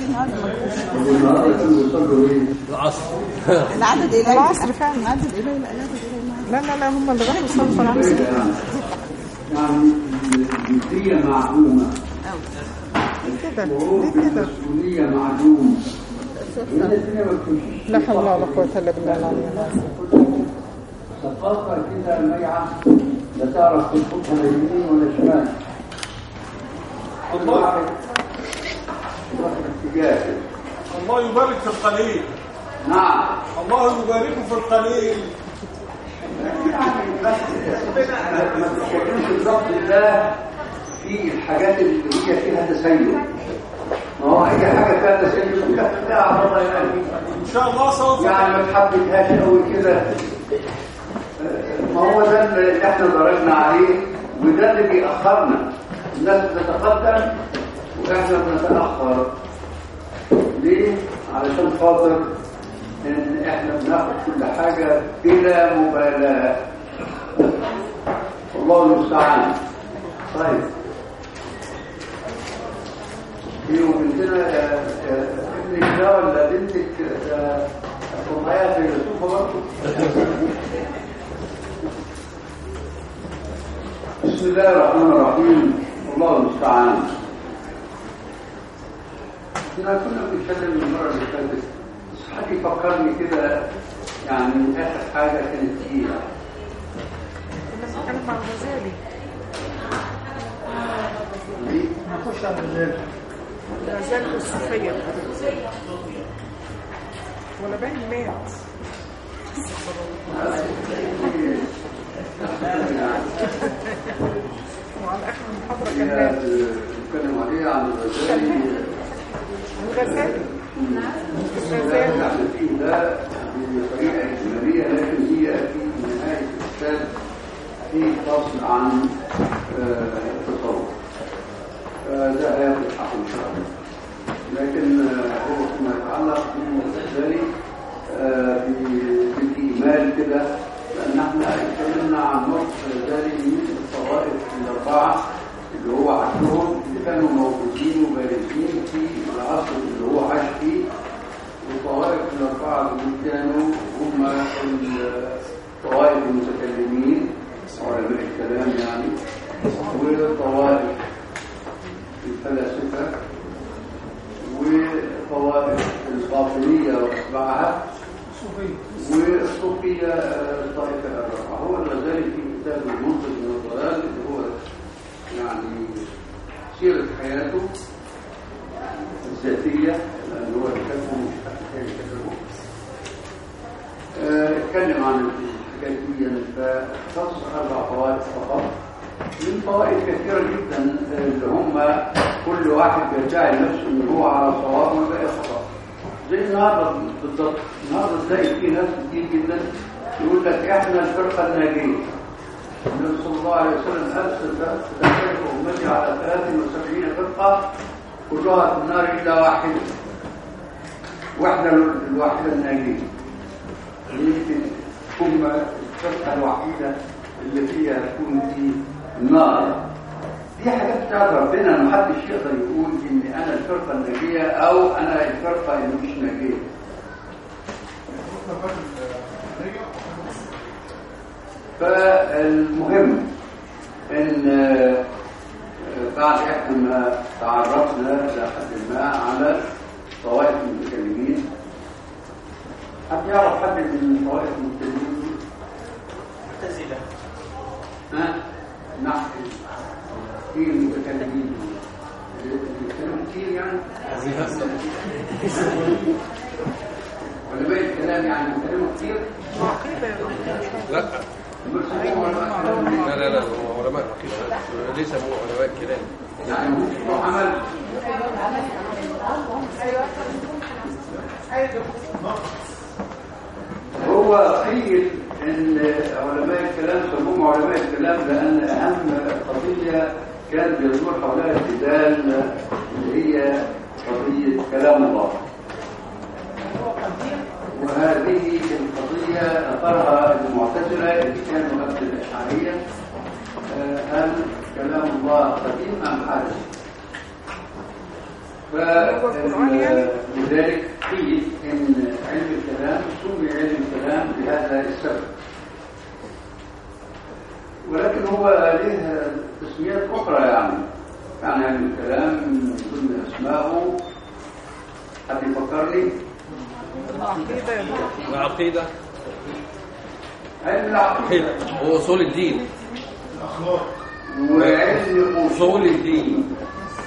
العصر. العدد إليه العصر فعلا. العدد إليه لا هم اللي راحوا يصلوا العصر. يعني الجنسية معدومة. كده المسؤولية معدومة. لا حول ولا قوة إلا بالله العلي. ثقافة كده ميعة لا تعرف تنفقها لا يمين ولا شمال. كل واحد اتجاه. الله يبارك في القليل. نعم. الله يبارك في القليل. ما تتكلمش بالضبط الله في الحاجات اللي هي فيها تسيب. ما هو اي حاجه فيها تسيب لا الله يبارك ان شاء الله سوف يعني ما تحبتهاش قوي كده. ما هو ده اللي احنا درجنا عليه وده اللي بيأخرنا. الناس بتتقدم واحنا بنتأخر. ليه؟ علشان خاطر ان احنا بناخد كل حاجة بلا مبالاة. والله المستعان. طيب ايه وبنتنا ابنك ده ولا بنتك طبيعية فيلسوفة برضه؟ بسم الله الرحمن الرحيم. والله المستعان. كنا بنتكلم المرة اللي فاتت بس حد يفكرني كده يعني آخر حاجة كانت تقيلة. كنا بنتكلم مع الغزالي. نخش على الغزالي. الغزالي والصوفية. ولا باين مات. وعلى آخر المحاضرة كان نتكلم عليه عن الغزالي. الغزالي يعني فيه ده بطريقة إجمالية لكن هي في نهاية الكتاب في فصل عن التصوف. ده هياخد حقه إن شاء الله. لكن هو فيما يتعلق بالغزالي بالإيمان كده لأن احنا اتكلمنا عن نص الغزالي من الطوائف الأربعة اللي هو عاشهم اللي كانوا موجودين وبارزين في العصر اللي هو عاش فيه. والطوائف الأربعة اللي كانوا هم الطوائف المتكلمين علماء الكلام يعني وطوائف الفلاسفة وطوائف الباطنية وأتباعها والصوفية الطائفة الرابعة. هو الغزالي في كتاب المنطق من الضلال اللي هو يعني سيرة حياته الذاتية لأن هو كتابه مش حكاية كتابه اتكلم عن الحكاية دي فخصص 4 طوائف فقط من طوائف كثيرة جدا اللي هم كل واحد بيدعي نفسه ان هو على صواب والباقي خطأ. زي النهارده بالضبط. النهارده تلاقي في ناس كتير جدا يقول لك احنا الفرقة الناجية. النبي صلى الله عليه وسلم قال ستفترق أمتي على 73 فرقة كلها في النار إلا واحدة. واحدة الواحدة الناجية. يمكن هم الفرقة الوحيدة اللي فيها تكون في النار. دي حاجات بتاعت ربنا محدش يقدر يقول إن أنا الفرقة الناجية أو أنا الفرقة اللي مش ناجية. فالمهم ان بعد احنا ما تعرفنا لحد ما على طوائف المتكلمين. حد يعرف حد من طوائف المتكلمين؟ معتزلة. نعم. في المتكلمين بيتكلموا كتير يعني علماء الكلام يعني بيتكلموا كتير. لا هو علماء العقيدة ليس هو علماء الكلام يعني هو عمل هو قيل ان علماء الكلام سموهم علماء الكلام لان اهم قضيه كان بيدور حولها الجدال اللي هي قضيه كلام الله. وهذه القضيه اثرها المعتزله اللي كانوا قبل الاشعريه. هل كلام الله قديم ام حدث؟ لذلك قيل ان علم الكلام سمي علم الكلام بهذا السبب، ولكن هو له تسميات اخرى يعني علم الكلام من ضمن اسمائه. حد يفكرني؟ العقيدة، علم العقيدة وأصول الدين، وعلم أصول الدين،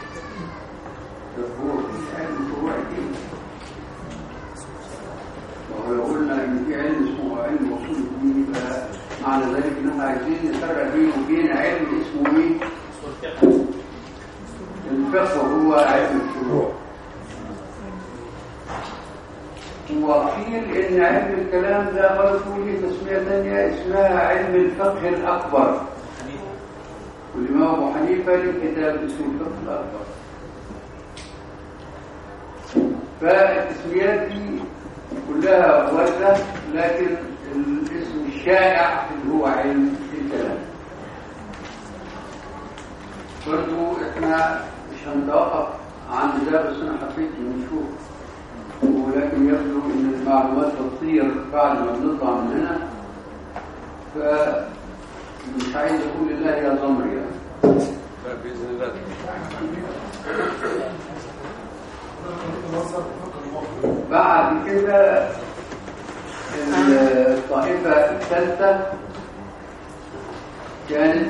علم فروع الدين. ولو قلنا ان في علم اسمه علم اصول الدين فمعنى ذلك ان احنا عايزين نفرق بينه وبين علم اسمه ايه؟ الفقه، هو علم الفروع. وقيل ان علم الكلام ده برضه له تسميه ثانيه اسمها علم الفقه الاكبر، والامام ابو حنيفه له كتاب اسمه الفقه الاكبر. فالتسميات دي كلها وردة، لكن الاسم الشائع اللي هو علم الكلام. برضو احنا مش هنتوقف عند ده، بس انا حبيت نشوف، ولكن يبدو ان المعلومات بتطير بعد ما بنطلع من هنا، فمش عايز اقول لله يا ضمر يعني. بإذن الله. بعد كده الطائفة الثالثة كانت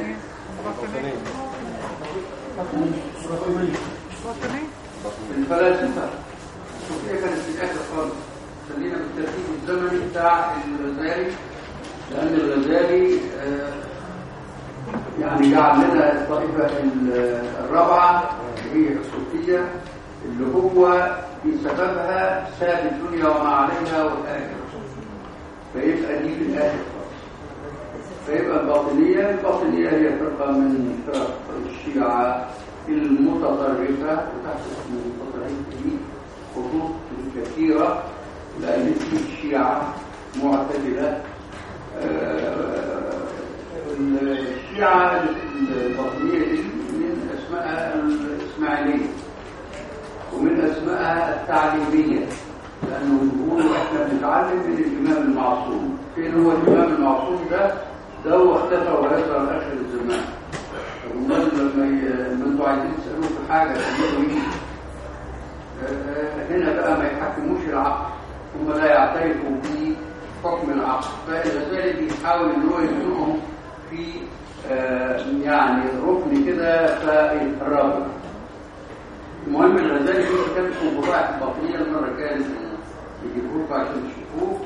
الفلاسفة. الصوفية كانت في الآخر خالص. خلينا بالترتيب الزمني بتاع الغزالي، لأن الغزالي يعني جعل لنا الطائفة الرابعة اللي هي الصوفية، اللي هو بسببها ساب الدنيا وما عليها والآخرة. فيبقى دي في الآخر خالص. فيبقى الباطنية هي فرقة من فرق الشيعة المتطرفة، وتحت المتطرفة دي خطوط كثيرة، لأن في الشيعة معتدلة. الشيعة الباطنية دي من أسماء الإسماعيلية ومن أسمائها التعليمية، لأنه يقولوا إحنا بنتعلم من الإمام المعصوم. فين هو الإمام المعصوم ده هو اختفى ويظهر آخر الزمان. لما أنتوا عايزين تسألوه في حاجة تقولوا إيه؟ هنا بقى ما يحكموش العقل، هم لا يعترفوا بحكم العقل. فالغزالي بيحاول إن هو يزنقهم في يعني ركن كده فيتقربوا. المهم الغزالي في كتاب اسمه بضائع الباطنية، المرة كانت يجيبوه عشان تشوفوه.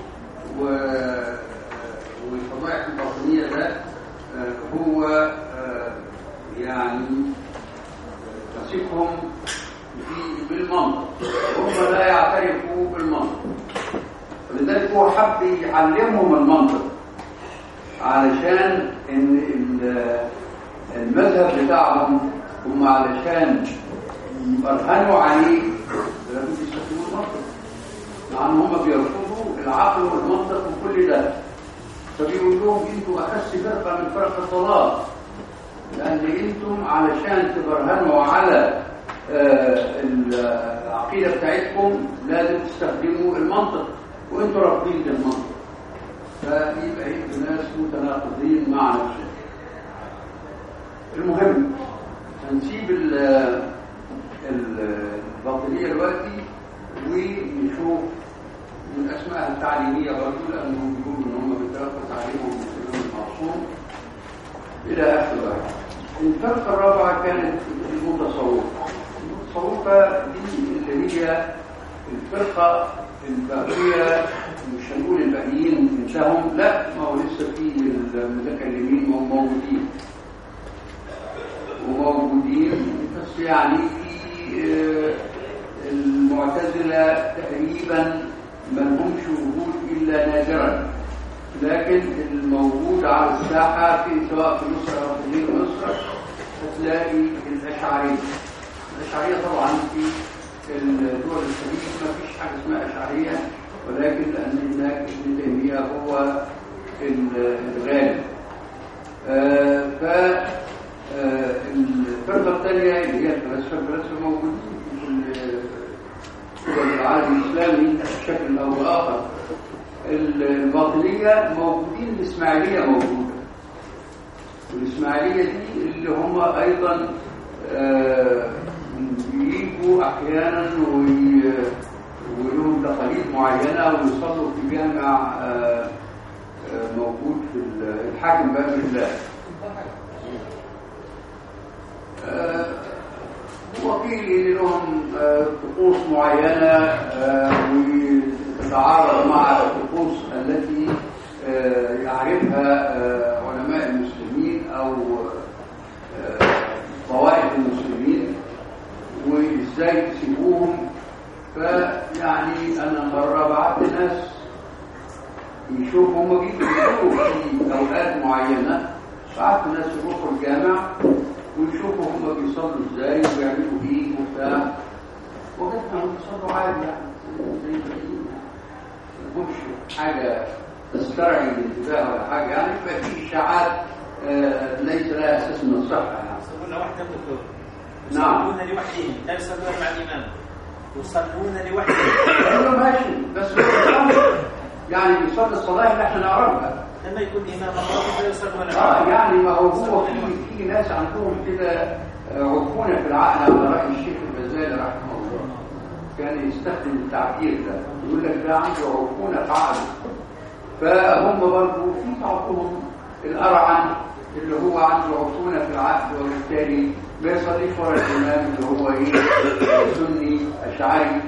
والبضائع الباطنية ده هو يعني مسيكهم بالمنطق، هم لا يعترفوا بالمنطق، ولذلك هو حب يعلمهم المنطق علشان ان المذهب بتاعهم هم علشان يبرهنوا عليه لازم يستخدموا المنطق، مع ان هم بيرفضوا العقل والمنطق وكل ده. فبيقول لهم انتوا اخس فرقه من فرق الضلال، لان انتم علشان تبرهنوا على العقيده بتاعتكم لازم تستخدموا المنطق، وانتوا رافضين المنطق. فيبقى انتوا ناس متناقضين مع نفسهم. المهم هنسيب الباطنية دلوقتي ونشوف من أسمائها التعليمية برضه، لأنهم بيقولوا إن هم بيتلقوا تعليمهم من الإمام المعصوم إلى آخره. الفرقة الرابعة كانت المتصوفة. المتصوفة دي اللي هي الفرقة الباقية، مش هنقول الباقيين انتهوا، لا، ما هو لسه في المتكلمين وموجودين، بس يعني في المعتزلة تقريبا ما لهمش وجود إلا نادرا، لكن الموجود على الساحة في سواء في مصر أو في غير مصر هتلاقي الأشعرية. الأشعرية طبعا في الدول الخليج ما فيش حاجة اسمها أشعرية، ولكن لأن هناك ابن تيمية هو الغالب. الفرقة الثانية اللي هي الفلاسفة موجودين في والعالم الإسلامي بشكل أو بآخر. الباطنية موجودين، الإسماعيلية موجودة، والإسماعيلية دي اللي هم أيضا بيجوا أحيانا ولهم تقاليد معينة ويصلوا في جامع موجود في الحاكم باب الله. وقيل لهم طقوس معينة وتتعارض مع الطقوس التي يعرفها علماء المسلمين أو طوائف المسلمين، وإزاي تسيبوهم. فيعني أنا مرة بعت ناس يشوفوا هم بيجوا في أوقات معينة، بعت ناس يروحوا الجامع ويشوفوا هم بيصلوا ازاي وبيعملوا ايه وبتاع، وجدنا بيصلوا عادي يعني زي ما مش حاجه تسترعي الانتباه ولا حاجه، يعني يبقى في اشاعات ليس لها اساس من الصحه يعني. يصلون وحده دكتور. نعم. يصلون لوحدهم، لا يصلون مع الامام. يصلون لوحدهم. ايوه ماشي، بس يعني بيصلي الصلاه اللي احنا نعرفها. لما يكون امام الله يصلون يعني ما هو في ناس عندهم كده عرفونه في العقل، على راي الشيخ الغزالي رحمه الله كان يستخدم التعبير ده، يقول لك ده عنده عرفونه في عقله. فهم برضه في بعضهم الارعن اللي هو عنده عرفونه في العقل، وبالتالي ما يصليش ورا الامام اللي هو سني اشعري،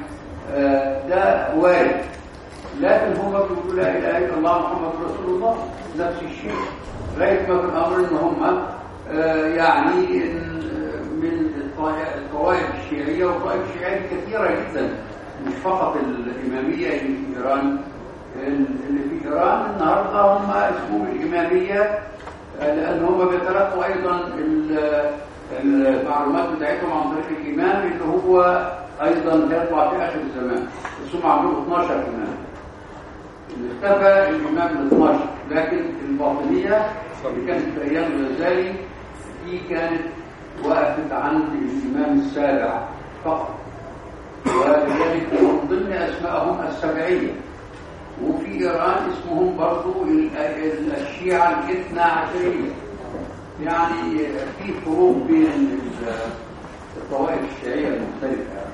ده وارد. لكن هم بيقولوا لا اله الا الله محمد رسول الله نفس الشيء، غير ما في الامر ان هم يعني من الطوائف الشيعيه، والطوائف الشيعيه كثيره جدا، مش فقط الاماميه اللي في ايران. اللي في ايران النهارده هم اسمهم الاماميه لان هم بيتلقوا ايضا المعلومات بتاعتهم عن طريق الامام اللي هو ايضا هيطلع في اخر الزمان، بس هم عملوا 12 امام، اختفى الامام ال 12. لكن الباطنيه اللي كانت في ايام الغزالي دي كانت وقفت عند الامام السابع فقط، ولذلك من ضمن اسمائهم السبعيه. وفي ايران اسمهم برضو الشيعه الاثنى عشريه. يعني في فروق بين الطوائف الشيعيه المختلفه.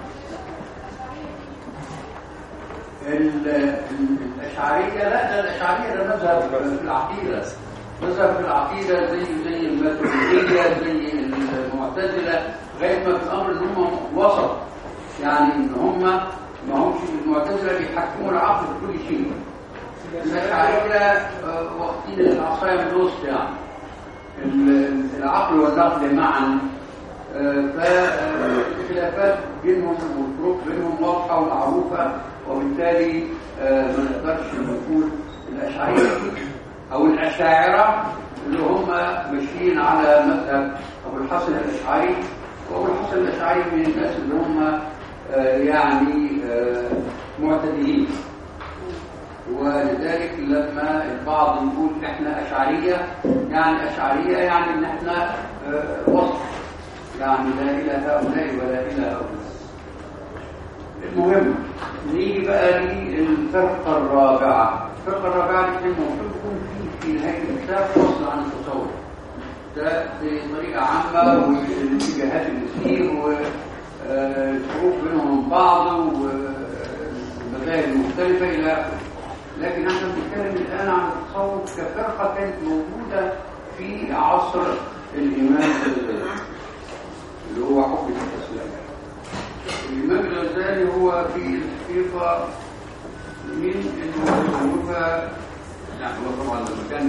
الاشعريه لا، ده الاشعريه ده مذهب في العقيده، مذهب في العقيده زي الماتريديه زي المعتزله، غير ما في الامر ان هم وسط، يعني ان هم ما همش المعتزله بيحكموا العقل في كل شيء. الاشعريه واخدين العصايه من الوسط، يعني العقل والنقل معا. فالخلافات بينهم والفروق بينهم واضحه ومعروفه، وبالتالي ما نقدرش نقول الاشعريه او الاشاعره اللي هم ماشيين على مذهب ابو الحسن الاشعري. وابو الحسن الاشعري من الناس اللي هم يعني معتدلين، ولذلك لما البعض يقول احنا اشعريه، يعني اشعريه يعني ان احنا وسط، يعني لا الى هؤلاء ولا الى هؤلاء. المهم نيجي بقى للفرقه الرابعه. الفرقه الرابعه دي المفروض يكون في نهايه الكتاب فصل عن التصوف ده بطريقه عامه، والاتجاهات اللي فيه والفروق بينهم وبين بعض والمذاهب المختلفه الى اخره. لكن احنا بنتكلم الان عن التصوف كفرقه كانت موجوده في عصر الامام الغزالي اللي هو حكم الاسلام. الامام الغزالي هو في الحقيقه من الموجوده، يعني هو طبعا لما كان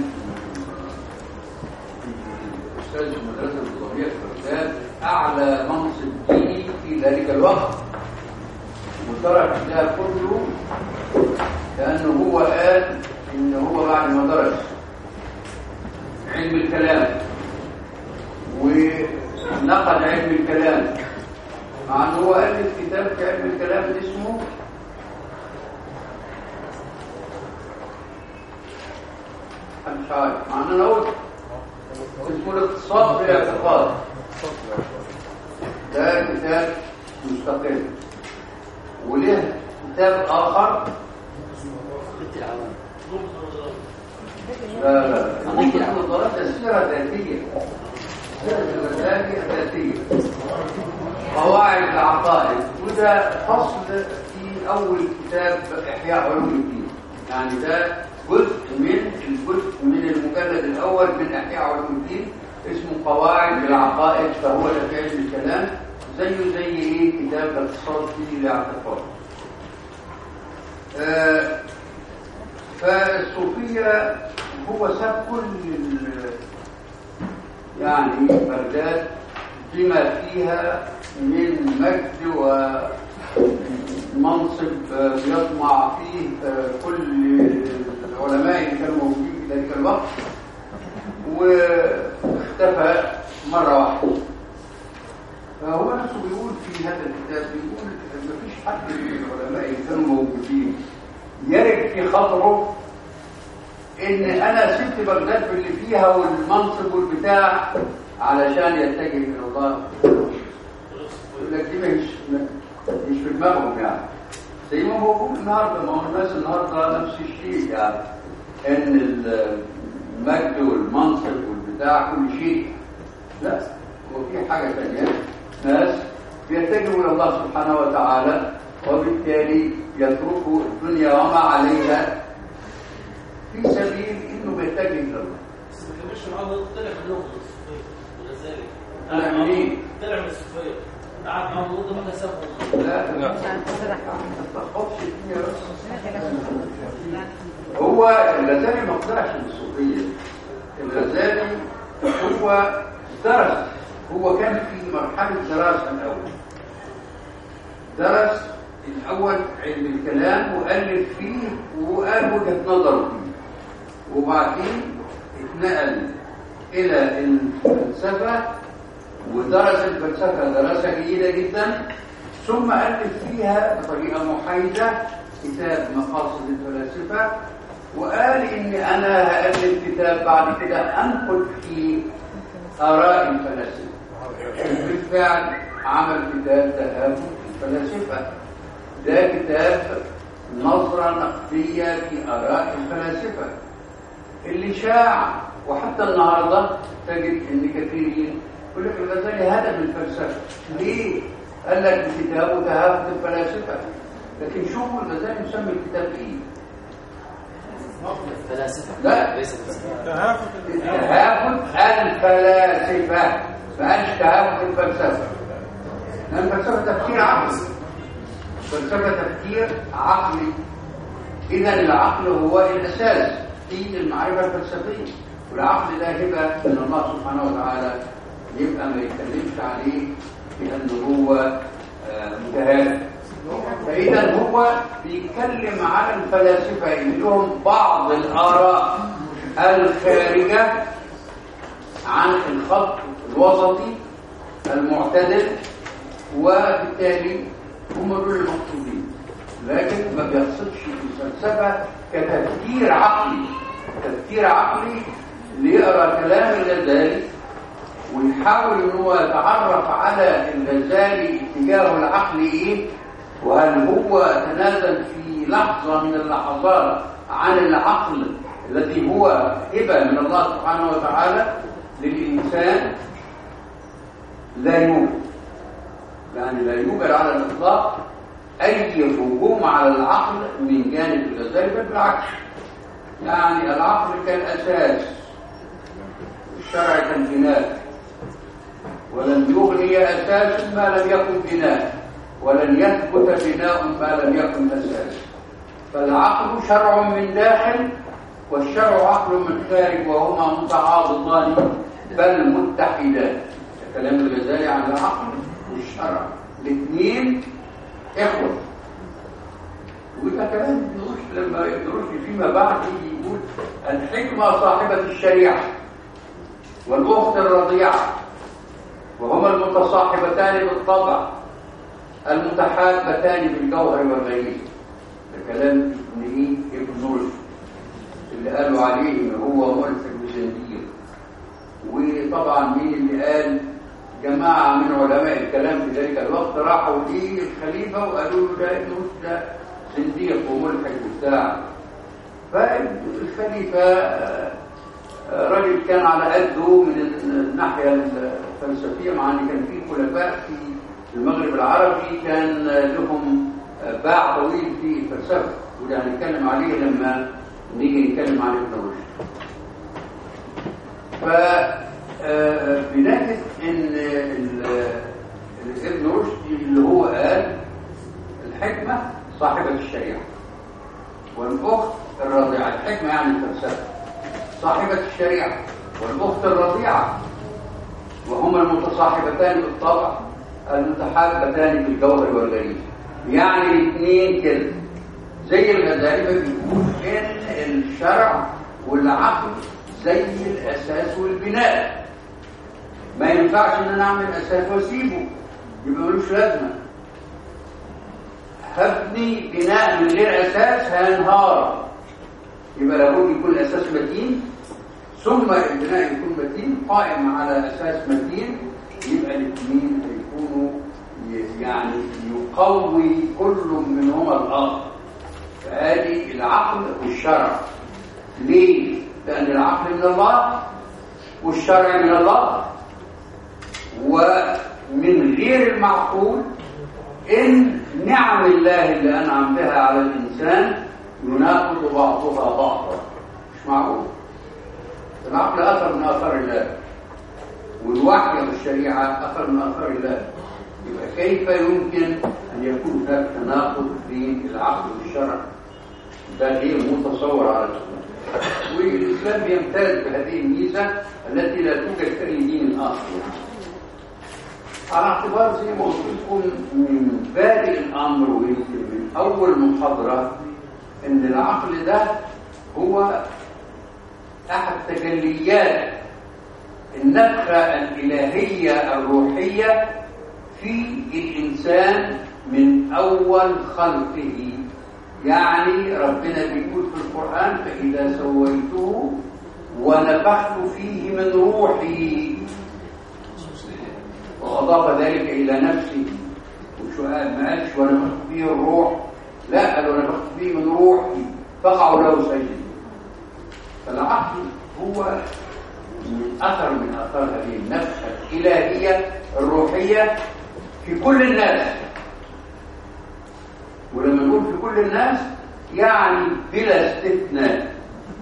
استاذ المدرسه النظاميه في بغداد اعلى منصب ديني في ذلك الوقت، وترك ده كله لانه هو قال ان هو بعد ما درس علم الكلام ونقد علم الكلام، مع انه هو الف كتاب في علم الكلام اسمه مش عارف، مع ان انا قلت اسمه الاقتصاد في الاعتقاد، ده كتاب مستقل. وله كتاب آخر لا ممكن الضلالات السيرة ذاتية، السيرة ذاتية قواعد العقائد، وده فصل في أول كتاب إحياء علوم الدين. يعني ده جزء من المجلد الأول من إحياء علوم الدين اسمه قواعد العقائد، فهو ده في علم الكلام زيه زي ايه كتاب الاقتصاد في الاعتقاد. فالصوفية هو ساب كل يعني بغداد بما فيها من مجد ومنصب يطمع فيه كل العلماء اللي كانوا موجودين في ذلك الوقت، واختفى مرة واحدة. فهو نفسه بيقول في هذا الكتاب، بيقول مفيش حد من العلماء اللي كانوا موجودين يرد في خطره ان انا سبت بغداد باللي فيها والمنصب والبتاع علشان يتجه الى الله. يقول لك دي مش في دماغهم يعني، زي ما هو بيقول النهارده، ما هو الناس النهارده نفس الشيء، يعني ان المجد والمنصب والبتاع كل شيء. لا، هو في حاجه ثانيه، ناس بيتجهوا الى الله سبحانه وتعالى وبالتالي يتركوا الدنيا وما عليها في سبيل انه بيتجه الى الله. بس ما كانش معاه طلع من اللغه الصوفيه ولذلك طلع منين؟ طلع من الصوفيه، قعد معاه مده ما كسبه. لا هو الغزالي ما طلعش من الصوفيه. الغزالي هو درس، هو كان في مرحله دراسه الاول، درس الأول علم الكلام وألف فيه وقال وجهة نظره فيه، وبعدين اتنقل إلى الفلسفة ودرس الفلسفة دراسة جيدة جدا، ثم ألف فيها بطريقة محايدة كتاب مقاصد الفلاسفة، وقال إني أنا هألف كتاب بعد كده أنقل فيه آراء الفلاسفة. بالفعل عمل كتاب تهافت الفلاسفة، ده كتاب نظرة نقدية في آراء الفلاسفة اللي شاع، وحتى النهاردة تجد ان كثيرين يقول لك الغزالي هدم الفلسفة. ليه؟ قال لك كتابه تهافت الفلاسفة، لكن شوفوا الغزالي مسمي الكتاب ايه؟ الفلاسفة. لا، تهافت الفلاسفة، فقالش تهافت الفلسفة، لأن الفلسفة تفكير عقلي، الفلسفة تفكير عقلي. إذا العقل هو الأساس في المعرفة الفلسفية، والعقل ده هبة من الله سبحانه وتعالى، يبقى ما يتكلمش عليه بأنه هو متهالك. فإذا هو بيتكلم على الفلاسفة اللي لهم بعض الآراء الخارجة عن الخط الوسطي المعتدل، وبالتالي هم دول المقصودين، لكن ما بيقصدش الفلسفة كتفكير عقلي، تفكير عقلي اللي يقرأ كلام الغزالي ويحاول ان هو يتعرف على الغزالي اتجاهه العقلي ايه، وهل هو تنازل في لحظة من اللحظات عن العقل الذي هو هبة من الله سبحانه وتعالى للإنسان. لا يوجد، يعني لا يوجد على الإطلاق أي هجوم على العقل من جانب الغزالي، بل بالعكس، يعني العقل كالأساس، الشرع كالبناء، ولن يغني أساس ما لم يكن بناء، ولن يثبت بناء ما لم يكن أساس. فالعقل شرع من داخل والشرع عقل من خارج، وهما متعاضدان بل متحدان. كلام الغزالي عن العقل والشرع الاثنين اخوه، وده كلام لما يدرس فيما بعد يقول الحكمة صاحبة الشريعة والأخت الرضيعة، وهما المتصاحبتان بالطبع المتحابتان بالجوهر والغريزة. ده كلام ابن رشد اللي قالوا عليه ان هو ملحد وزنديق. وطبعا مين اللي قال جماعة من علماء الكلام في ذلك الوقت راحوا للخليفة وقالوا له ده ابن رشد ده زنديق وملحد وبتاع. فالخليفة رجل كان على قده من الناحية الفلسفية، مع ان كان في خلفاء في المغرب العربي كان لهم باع طويل في الفلسفة، وده هنتكلم عليه لما نيجي نتكلم عن ابن رشد. فبنجد ان ابن رشد اللي هو قال الحكمة صاحبة الشريعة والأخت الرضيعة. الحكمة يعني الفلسفة، صاحبة الشريعة والأخت الرضيعة، وهما المتصاحبتان بالطبع المتحابتان بالجوهر والغريزة. يعني الاثنين كده زي الغزالي ما بيقول ان الشرع والعقل زي الاساس والبناء، ما ينفعش ان انا اعمل اساس واسيبه يبقى ملوش لازمه. هبني بناء من غير اساس هينهار، يبقى لابد يكون الاساس متين ثم البناء يكون متين قائم على اساس متين، يبقى الاثنين هيكونوا يعني يقوي كل منهما الاخر. فهذه العقل والشرع. ليه؟ لأن العقل من الله والشرع من الله، ومن غير المعقول إن نعم الله اللي أنعم بها على الإنسان يناقض بعضها بعضا. مش معقول. العقل أثر من آثار الله، والوحي والشريعة أثر من آثار الله، يبقى كيف يمكن أن يكون هناك تناقض بين العقل والشرع؟ ده غير متصور على الإسلام. والإسلام يمتاز بهذه الميزة التي لا توجد في أي دين آخر. على اعتبار زي ما قلت لكم من بادئ الأمر ويمكن من أول محاضرة إن العقل ده هو أحد تجليات النفخة الإلهية الروحية في الإنسان من أول خلقه. يعني ربنا بيقول في القرآن فإذا سويته ونفخت فيه من روحي، وأضاف ذلك إلى نفسه. وشو قال؟ ما قالش ونفخت فيه الروح، لا، قال ونفخت فيه من روحي فقعوا له سجدا. فالعقل هو من أثر من آثار هذه النفخة الإلهية الروحية في كل الناس. ولما نقول في كل الناس يعني بلا استثناء،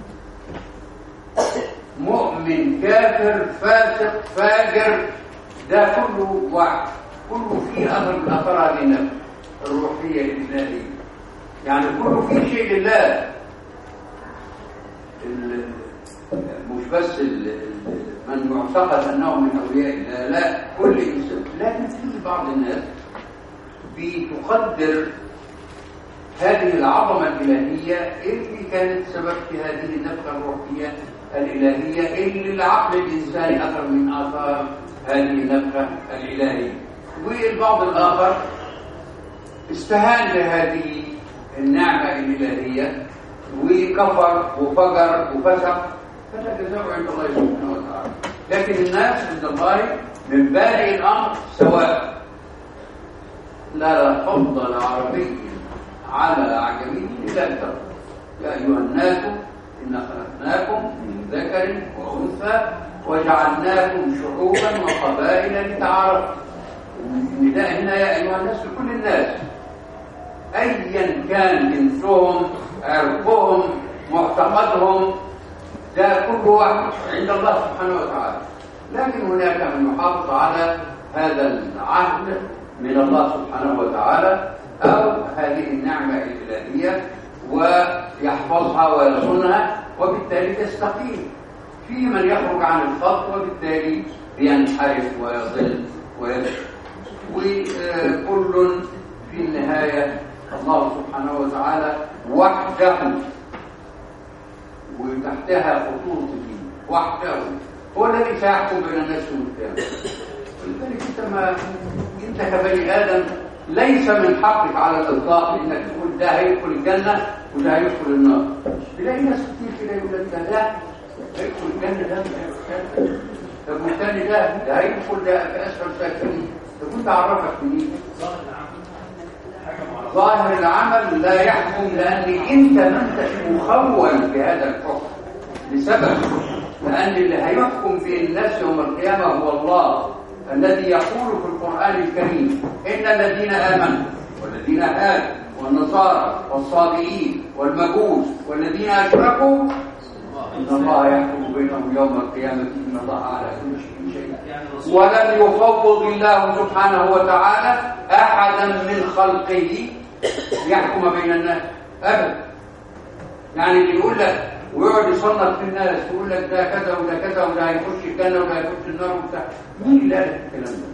مؤمن كافر فاسق فاجر، ده كله واحد، كله فيه أثر من آثار هذه النفخة الروحية الإلهية. يعني كله فيه شيء لله، مش بس من معتقد أنه من أولياء الله، لا، كل إنسان. لكن في بعض الناس بتقدر هذه العظمة الإلهية اللي كانت سبب في هذه النفخة الروحية الإلهية اللي العقل الإنساني أثر من آثار هذه النفخة الإلهية. والبعض الآخر استهان بهذه النعمة الإلهية وكفر وفجر وفسق، فلا جزاء عند الله سبحانه وتعالى. لكن الناس عند الله من بادئ الأمر سواء، لا فضل عربي على أعجمي إلا الكرم. يا أيها الناس إنا خلقناكم من ذكر وأنثى وجعلناكم شعوبا وقبائل لتعارفوا. النداء هنا يا أيها الناس لكل الناس، أيا كان جنسهم، عرقهم، معتقدهم، ده كل واحد عند الله سبحانه وتعالى. لكن هناك من يحافظ على هذا العهد من الله سبحانه وتعالى أو هذه النعمة الإلهية ويحفظها ويصونها، وبالتالي تستقيم. في من يخرج عن الخط وبالتالي ينحرف ويضل ويفشل. وكل في النهاية الله سبحانه وتعالى وحده، وتحتها خطوط الدين وحده هو الذي سيحكم بين الناس والكامل. ولذلك انت كبني آدم ليس من حقك على الإطلاق انك تقول ده هيدخل الجنة وده هيدخل النار. تلاقي ناس كتير كده يقول لك ده هيدخل الجنة ده طب والتاني ده هيدخل ده في اسفل ساكنين. طب كنت اعرفك منين؟ ظاهر العمل لا يحكم، لان انت ما انتش مخول بهذا الحكم لسبب، لان اللي هيحكم في الناس يوم القيامه هو الله الذي يقول في القران الكريم ان الذين امنوا والذين هادوا والنصارى والصابئين والمجوس والذين اشركوا ان الله يحكم بينهم يوم القيامه ان الله على كل شيء. ولم يفوض الله سبحانه وتعالى احدا من خلقه يحكم بين الناس ابدا. يعني اللي يقول لك ويقعد يصنف في الناس يقول لك ده كذا وده كذا وده هيخش الجنه وده هيخش النار وبتاع، مين اللي قال الكلام ده؟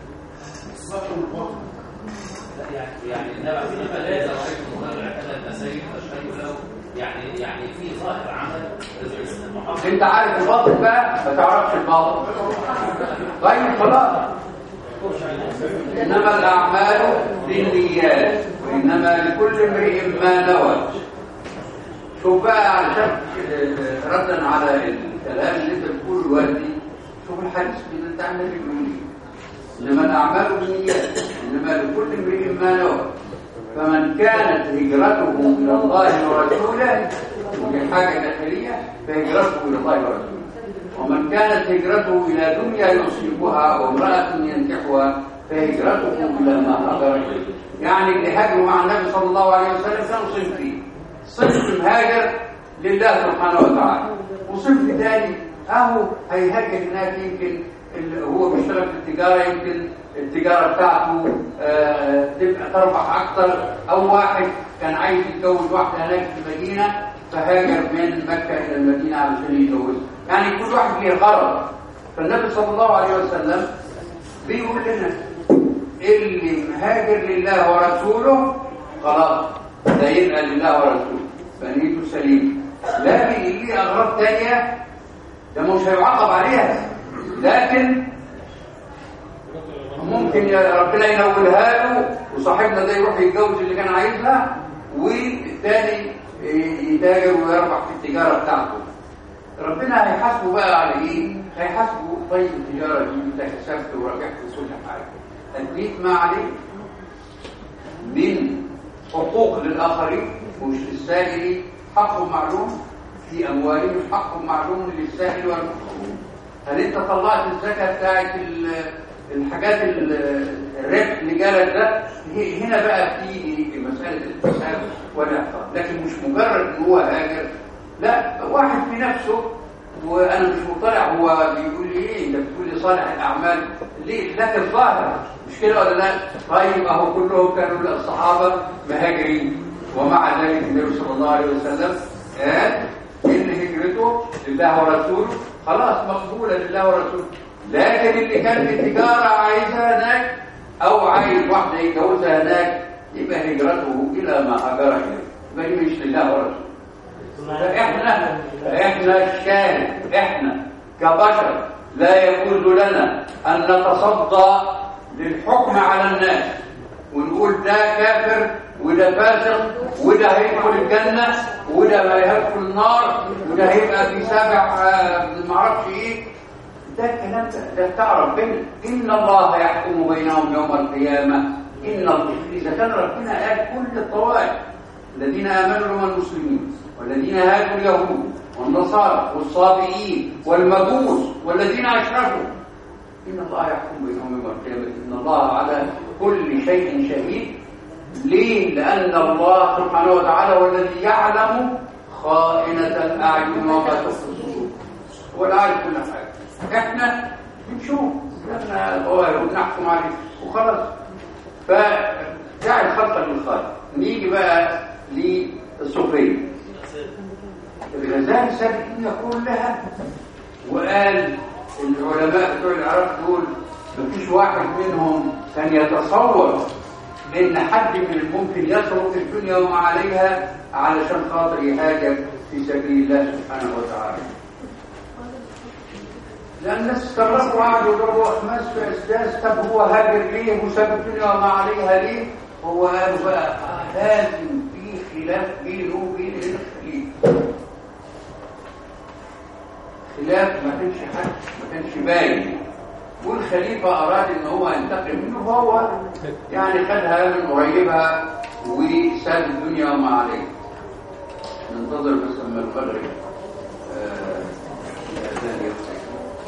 يعني النبي فيما لا يزال المساجد تشهد له يعني في ظاهر عمل. انت عارف الباطل بقى ما تعرفش الباطل. طيب خلاص. انما الاعمال بالنيات وانما لكل امرئ ما نوى. شوف بقى علشان ردا على الكلام اللي انت بتقوله دلوقتي، شوف الحديث اللي انت عامل بيقول انما الاعمال بالنيات انما لكل امرئ ما نوى. فمن كانت هجرته الى الله ورسوله ودي حاجه داخليه فهجرته الى الله ورسوله، ومن كانت هجرته الى دنيا يصيبها او امراه ينكحها فهجرته الى ما هاجر اليه. يعني اللي هاجروا مع النبي صلى الله عليه وسلم كانوا صنفين: صنف مهاجر لله سبحانه وتعالى، وصنف ثاني اهو هيهاجر هناك يمكن هو بيشتغل في التجاره، يمكن التجاره بتاعته تبقى تربح اكثر، او واحد كان عايز يتجوز واحده هناك في المدينه فهاجر من مكه الى المدينه علشان يتجوزها. يعني كل واحد له غرض. فالنبي صلى الله عليه وسلم بيقول لنا اللي مهاجر لله ورسوله خلاص ده يبقى لله ورسوله فنيته سليمه. لكن اللي ليه اغراض ثانيه ده مش هيعاقب عليها، لكن ممكن يا ربنا ينولها له وصاحبنا ده يروح يتجوز اللي كان عايزها والثاني يتاجر ويربح في التجاره بتاعته. ربنا هيحاسبه بقى على ايه؟ هيحاسبه طيب التجاره دي انت كسبت وربحت وكل حاجه، اديت ما عليك من حقوق للاخرين مش للسائل حق معلوم في اموالهم حق معلوم للسائل والمحروم. هل انت طلعت الزكاه بتاعت الحاجات الربح اللي جالك ده؟ هنا بقى بتيجي مساله الحساب والاحقاق، لكن مش مجرد ان هو هاجر، لا واحد في نفسه وانا مش مطلع هو بيقول لي ايه، انت بتقول لي صالح الاعمال ليه؟ لكن ظاهر مش كده ولا لا؟ طيب اهو كلهم كانوا الصحابه مهاجرين ومع ذلك النبي صلى الله عليه وسلم قال ان هجرته لله ورسوله خلاص مقبوله لله ورسوله. لكن اللي كان في التجاره عايزها هناك او عايز واحده يتجوزها هناك يبقى هجرته الى ما هاجر اليه، يبقى مش لله ورسوله. احنا الشاهد، احنا كبشر لا يجوز لنا ان نتصدى للحكم على الناس ونقول ده كافر وده فاسق وده هيدخل الجنه وده هيدخل النار وده هيبقى في سابع معرفش ايه. ده الكلام ده بتاع ربنا. ان الله يحكم بينهم يوم القيامه. اذا كان ربنا قال كل الطوائف الذين امنوا هم المسلمين والذين هادوا اليهود والنصارى والصابئين والمجوس والذين اشركوا ان الله يحكم بينهم يوم القيامه ان الله على كل شيء شهيد. ليه؟ لان الله سبحانه وتعالى هو الذي يعلم خائنة الاعين وما تخفي الصدور، هو اللي عارف كل حاجه. احنا بنشوف احنا ظواهر وبنحكم عليه وخلاص. فجعل خلقا للخالق. نيجي بقى للصوفيه. الغزالي ساب الدنيا كلها وقال العلماء بتوع العراق دول مفيش واحد منهم كان يتصور ان حد من الممكن يصرف الدنيا وما عليها علشان خاطر يهاجر في سبيل الله سبحانه وتعالى. لان الناس استغربوا وقعدوا يضربوا اخماس في اسداس. طب هو هاجر ليه وساب الدنيا وما عليها ليه؟ هو قالوا بقى لازم في خلاف بينه وبين الخليل. خلاف ما كانش حد ما كانش باين والخليفة أراد إن هو ينتقم منه، فهو يعني خدها من قريبها وساب الدنيا وما عليه. ننتظر بس لما المغرب الأذان يفتح.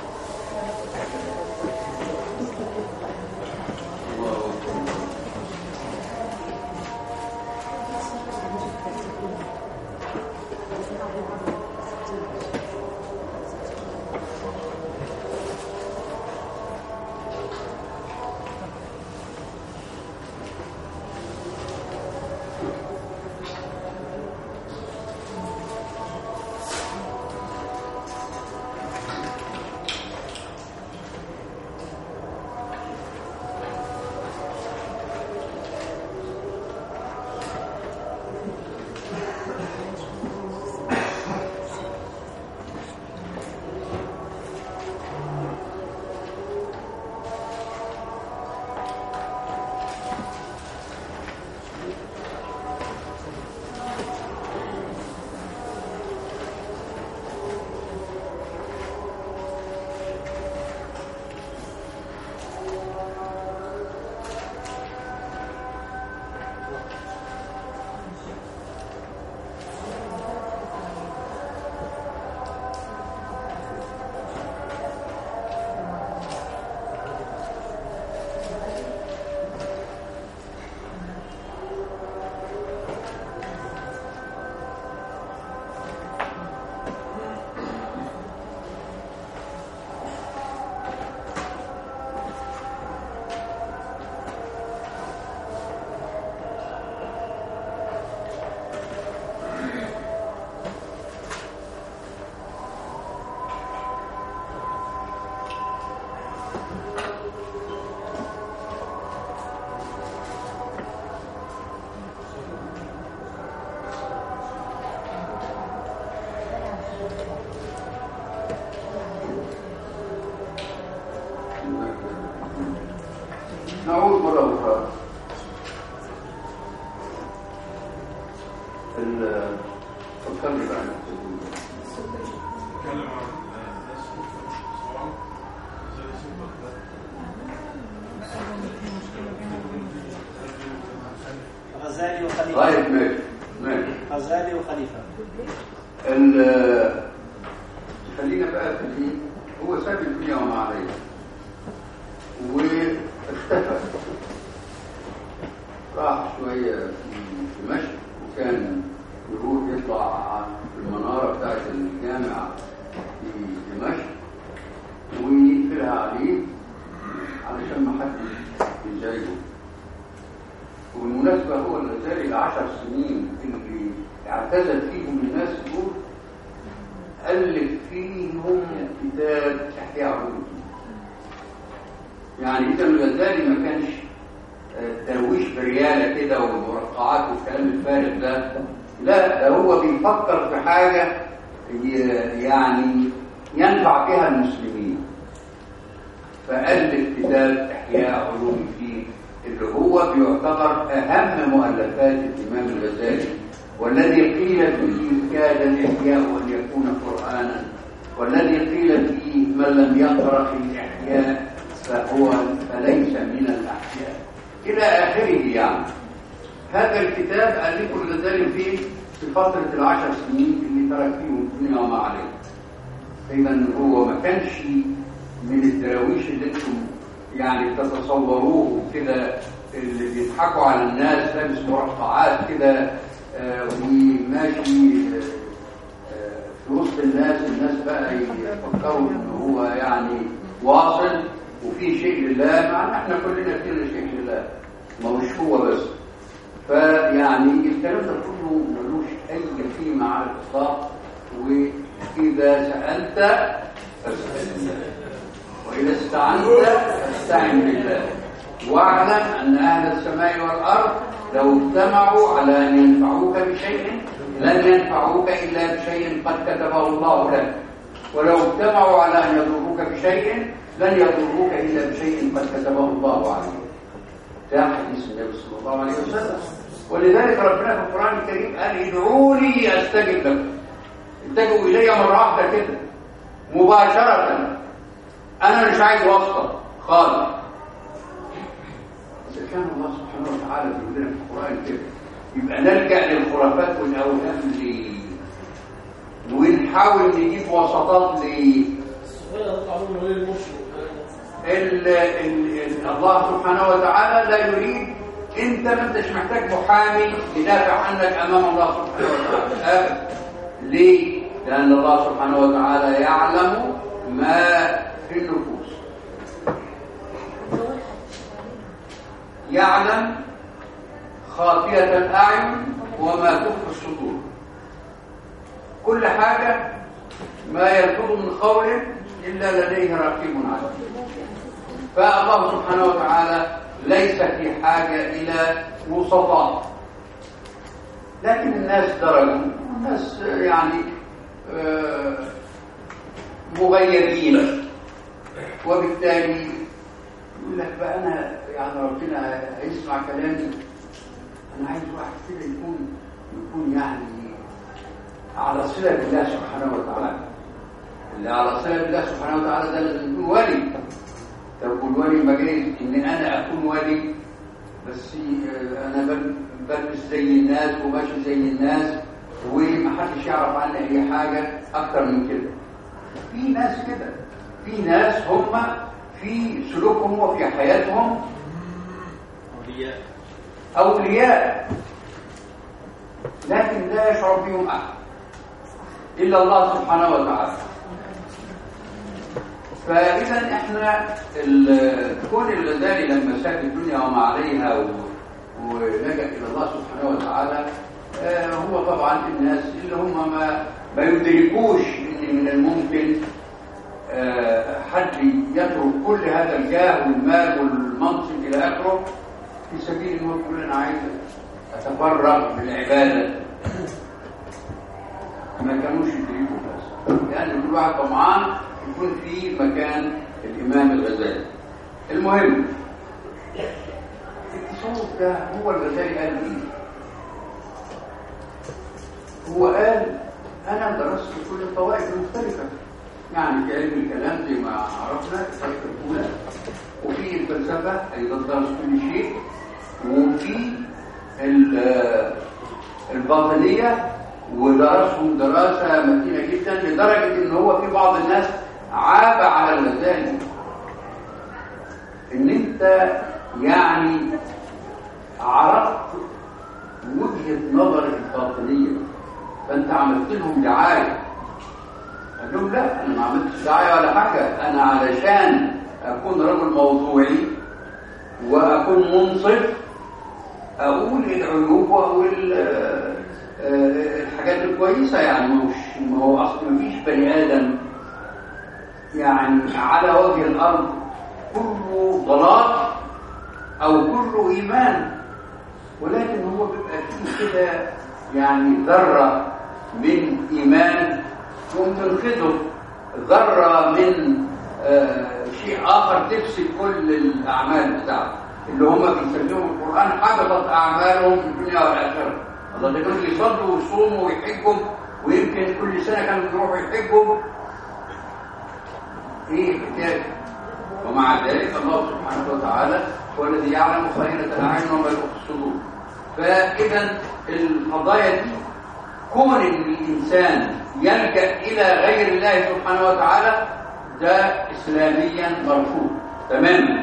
الله أكبر. نعود مرة أخرى. فكرني بقى غزالي وخليفة. طيب ماشي. غزالي وخليفة. خلينا بقى في دي. هو ساب الدنيا وما عليه واختفى، راح شوية في دمشق، وكان يروح يطلع في المنارة بتاعت الجامع في دمشق ويقفلها عليه علشان ما حدش يزعجه. وبالمناسبة هو الغزالي ال10 سنين اللي اعتزل فيهم الناس دول ألف فيهم كتاب إحياء علوم الدين. يعني إذا الغزالي ما كانش ترويش بريالة كده ومرقعات والكلام الفارغ ده، لا، ده هو بيفكر في حاجة يعني ينفع بها المسلمين، فألف كتاب إحياء علوم الدين اللي هو بيعتبر أهم مؤلفات الإمام الغزالي، والذي قيل فيه كاد الإحياء أن يكون قرآنا، والذي قيل فيه من لم يقرأ الإحياء فليس من الأحياء إلى آخره. يعني هذا الكتاب ألفه الغزالي فيه في فترة ال10 سنين اللي ترك فيهم الدنيا وما عليه. إذن هو ما كانش من الدراويش اللي انتم يعني تتصوروه كده، اللي بيضحكوا على الناس لابس مرقعات كده وماشي في وسط الناس بقى يفكروا ان هو يعني واصل وفي شيء لله، مع ان احنا كلنا فينا شيء لله، ما هوش هو بس. فيعني الكلام ده كله ملوش اي قيمه على الاطلاق. واذا سالت فاسال الله، واذا استعنت فاستعن بالله، واعلم ان اهل السماء والارض لو اجتمعوا على ان ينفعوك بشيء لن ينفعوك الا بشيء قد كتبه الله لك، ولو اجتمعوا على ان يضروك بشيء لن يضروك الا بشيء قد كتبه الله عليك. ده حديث النبي صلى الله عليه وسلم. ولذلك ربنا في القران الكريم قال ادعوني استجب لكم. اتجهوا الي مره واحده كده مباشره، انا مش عايز واسطه، قال إذا كان الله سبحانه وتعالى بيقول لنا في القرآن كده يبقى نلجأ للخرافات والأوهام ليه؟ ونحاول نجيب وسطات ليه؟ الله سبحانه وتعالى لا يريد، انت ما انتش محتاج محامي يدافع عنك امام الله سبحانه وتعالى ابدا. ليه؟ لان الله سبحانه وتعالى يعلم ما في النفوس، يعلم خافية الأعين وما تخفي الصدور. كل حاجة ما يلفظ من قول إلا لديه رقيب عتيد. فالله سبحانه وتعالى ليس في حاجة إلى وسطاء، لكن الناس درجوا، الناس يعني مغيرين، وبالتالي يقول لك بقى أنا يعني ربنا هيسمع كلامي، أنا عايز واحد كده يكون يعني على صلة بالله سبحانه وتعالى. اللي على صلة بالله سبحانه وتعالى ده لازم يكون ولي. طب والولي ما جايز إن أنا أكون ولي بس أنا بلبس زي الناس وماشي زي الناس ومحدش يعرف عني أي حاجة أكتر من كده. في ناس كده، في ناس هم في سلوكهم وفي حياتهم أولياء لكن لا يشعر بهم أحد إلا الله سبحانه وتعالى. فإذا إحنا كون الغزالي لما شاف الدنيا وما عليها ولجأ إلى الله سبحانه وتعالى، هو طبعا الناس اللي هم ما يدركوش إن من الممكن حد يترك كل هذا الجاه والمال والمنصب إلى آخره في سبيل إنه يقول أنا عايز أتفرغ بالعبادة. ما كانوش يدركوا بس، لأن كل واحد طمعان يكون في مكان الإمام الغزالي. المهم التصوف ده هو الغزالي قال إيه؟ هو قال أنا درست كل الطوائف المختلفة، يعني في علم الكلام زي ما عرفنا الطائفة الأولى، وفي الفلسفة أيضا درس كل شيء، وفي الباطنية ودرسهم دراسة متينة جدا لدرجة إن هو في بعض الناس عاب على الغزالي إن أنت يعني عرفت وجهة نظر الباطنية فأنت عملت لهم دعاية. قال لهم لا، أنا ما عملتش دعاية ولا حاجة، أنا علشان أكون رجل موضوعي وأكون منصف أقول العيوب وأقول الحاجات الكويسة. يعني ما هو أصلا ما فيش بني آدم يعني على وجه الأرض كله ضلال أو كله إيمان، ولكن هو بيبقى فيه كده يعني ذرة من إيمان وتنقذه، ذرة من شيء آخر تفسد كل الأعمال بتاعته اللي هم بيسميهم القرآن حبطت أعمالهم في الدنيا والآخرة. الله ده كانوا يصلوا ويصوموا ويحجوا، ويمكن كل سنة كانوا يروحوا يحجوا. إيه الحكاية؟ ومع ذلك الله سبحانه وتعالى هو الذي يعلم خائنة الأعين وما يخفي الصدور. فإذا القضايا دي كون إن الإنسان يلجأ إلى غير الله سبحانه وتعالى ده إسلاميا مرفوض تماما،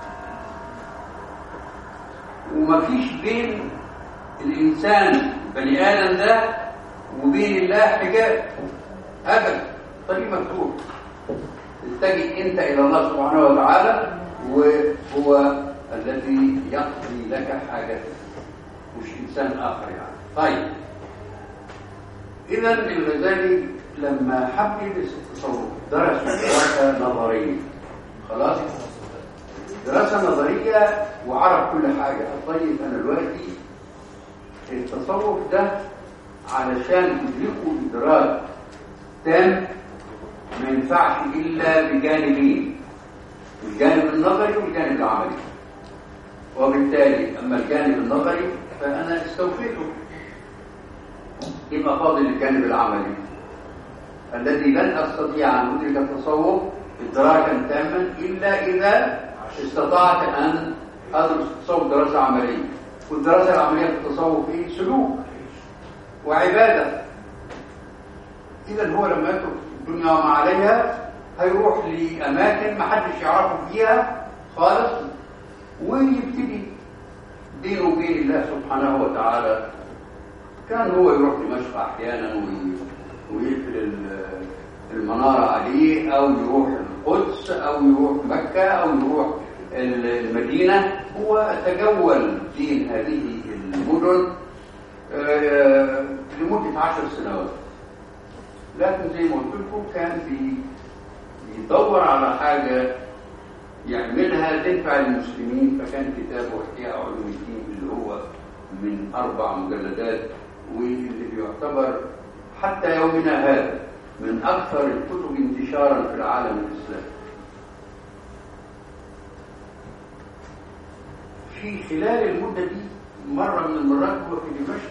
ومفيش بين الإنسان بني آدم ده وبين الله حجاب أبدا، طريق مفتوح. تلتجئ أنت إلى الله سبحانه وتعالى وهو الذي يقضي لك حاجتك مش إنسان آخر يعني. طيب إذا الغزالي لما حب يدرس التصوف درس دراسة نظرية، خلاص دراسة نظرية وعرف كل حاجة. طيب أنا دلوقتي التصوف ده علشان تدركه إدراك تام ما ينفعش إلا بجانبين، الجانب النظري والجانب العملي. وبالتالي أما الجانب النظري فأنا استوفيته، يبقى فاضل الجانب العملي الذي لن أستطيع أن أدرك التصوف إدراكا تاما إلا إذا استطعت أن أدرس التصوف دراسة عملية. والدراسة العملية في التصوف إيه؟ سلوك وعبادة. إذا هو لما يترك الدنيا وما عليها هيروح لأماكن ما حدش يعرفه فيها خالص، ويبتدي بينه وبين الله سبحانه وتعالى. كان هو يروح دمشق أحيانا ويقفل المنارة عليه، أو يروح القدس، أو يروح مكة، أو يروح المدينة. هو تجول بين هذه المدن لمدة 10 سنوات. لكن زي ما قلت لكم كان بيدور على حاجة يعملها تنفع المسلمين. فكان كتابه إحياء علوم الدين اللي هو من 4 مجلدات، واللي بيعتبر حتى يومنا هذا من أكثر الكتب انتشارا في العالم الإسلامي. في خلال المدة دي مرة من المرات هو في دمشق،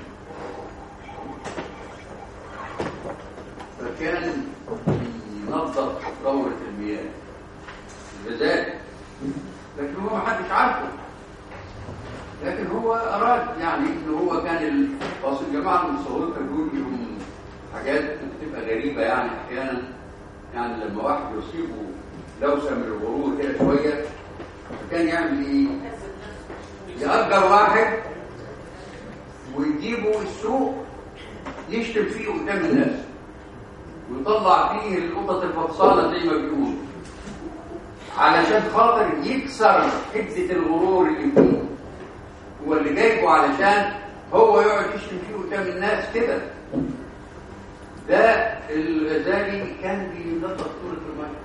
فكان ينظف دورة المياه الجزائر، لكن هو ما حدش عارفه. لكن هو أراد يعني إنه هو كان أصل الجماعة المصورين كانوا لهم حاجات بتبقى غريبة يعني أحيانا. يعني لما واحد يصيبه لوسة من الغرور كده شوية، فكان يعمل إيه؟ يأجر واحد ويجيبه السوق يشتم فيه قدام الناس، ويطلع فيه القطط الفطسانة زي ما بيقول، علشان خاطر يكسر حدة الغرور اللي فيه. هو اللي جايبه علشان هو يقعد يشتم فيه قدام الناس كده. ده الغزالي كان بينظف طولة المية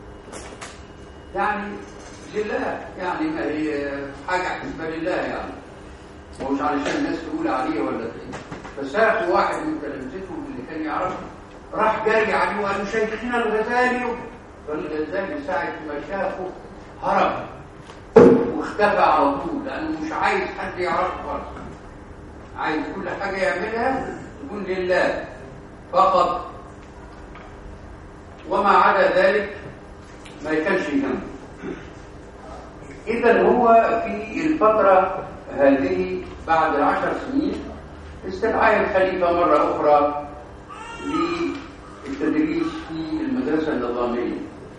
يعني لله، يعني ما هي حاجة حسبة لله يعني، ومش علشان الناس تقول عليه ولا كده. فساقوا واحد من تلامذته اللي كان يعرفه، راح جاري عليه وقال له شيخنا الغزالي. فالغزالي ساعة ما شافه هرب واختفى على طول، لأنه مش عايز حد يعرفه خالص. عايز كل حاجة يعملها تكون لله فقط، وما عدا ذلك ما يكنش جنبه. إذا هو في الفترة هذه بعد 10 سنين استدعى الخليفة مرة أخرى للتدريس في المدرسة النظامية.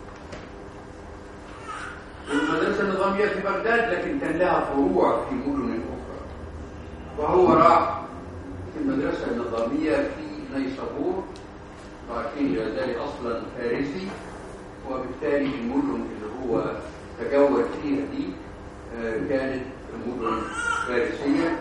المدرسة النظامية في بغداد، لكن كان لها فروع في مدن أخرى. وهو راح في المدرسة النظامية في نيسابور، راكين الغزالي أصلا فارسي، وبالتالي المدن اللي هو تجول فيها دي كانت مدن فارسية.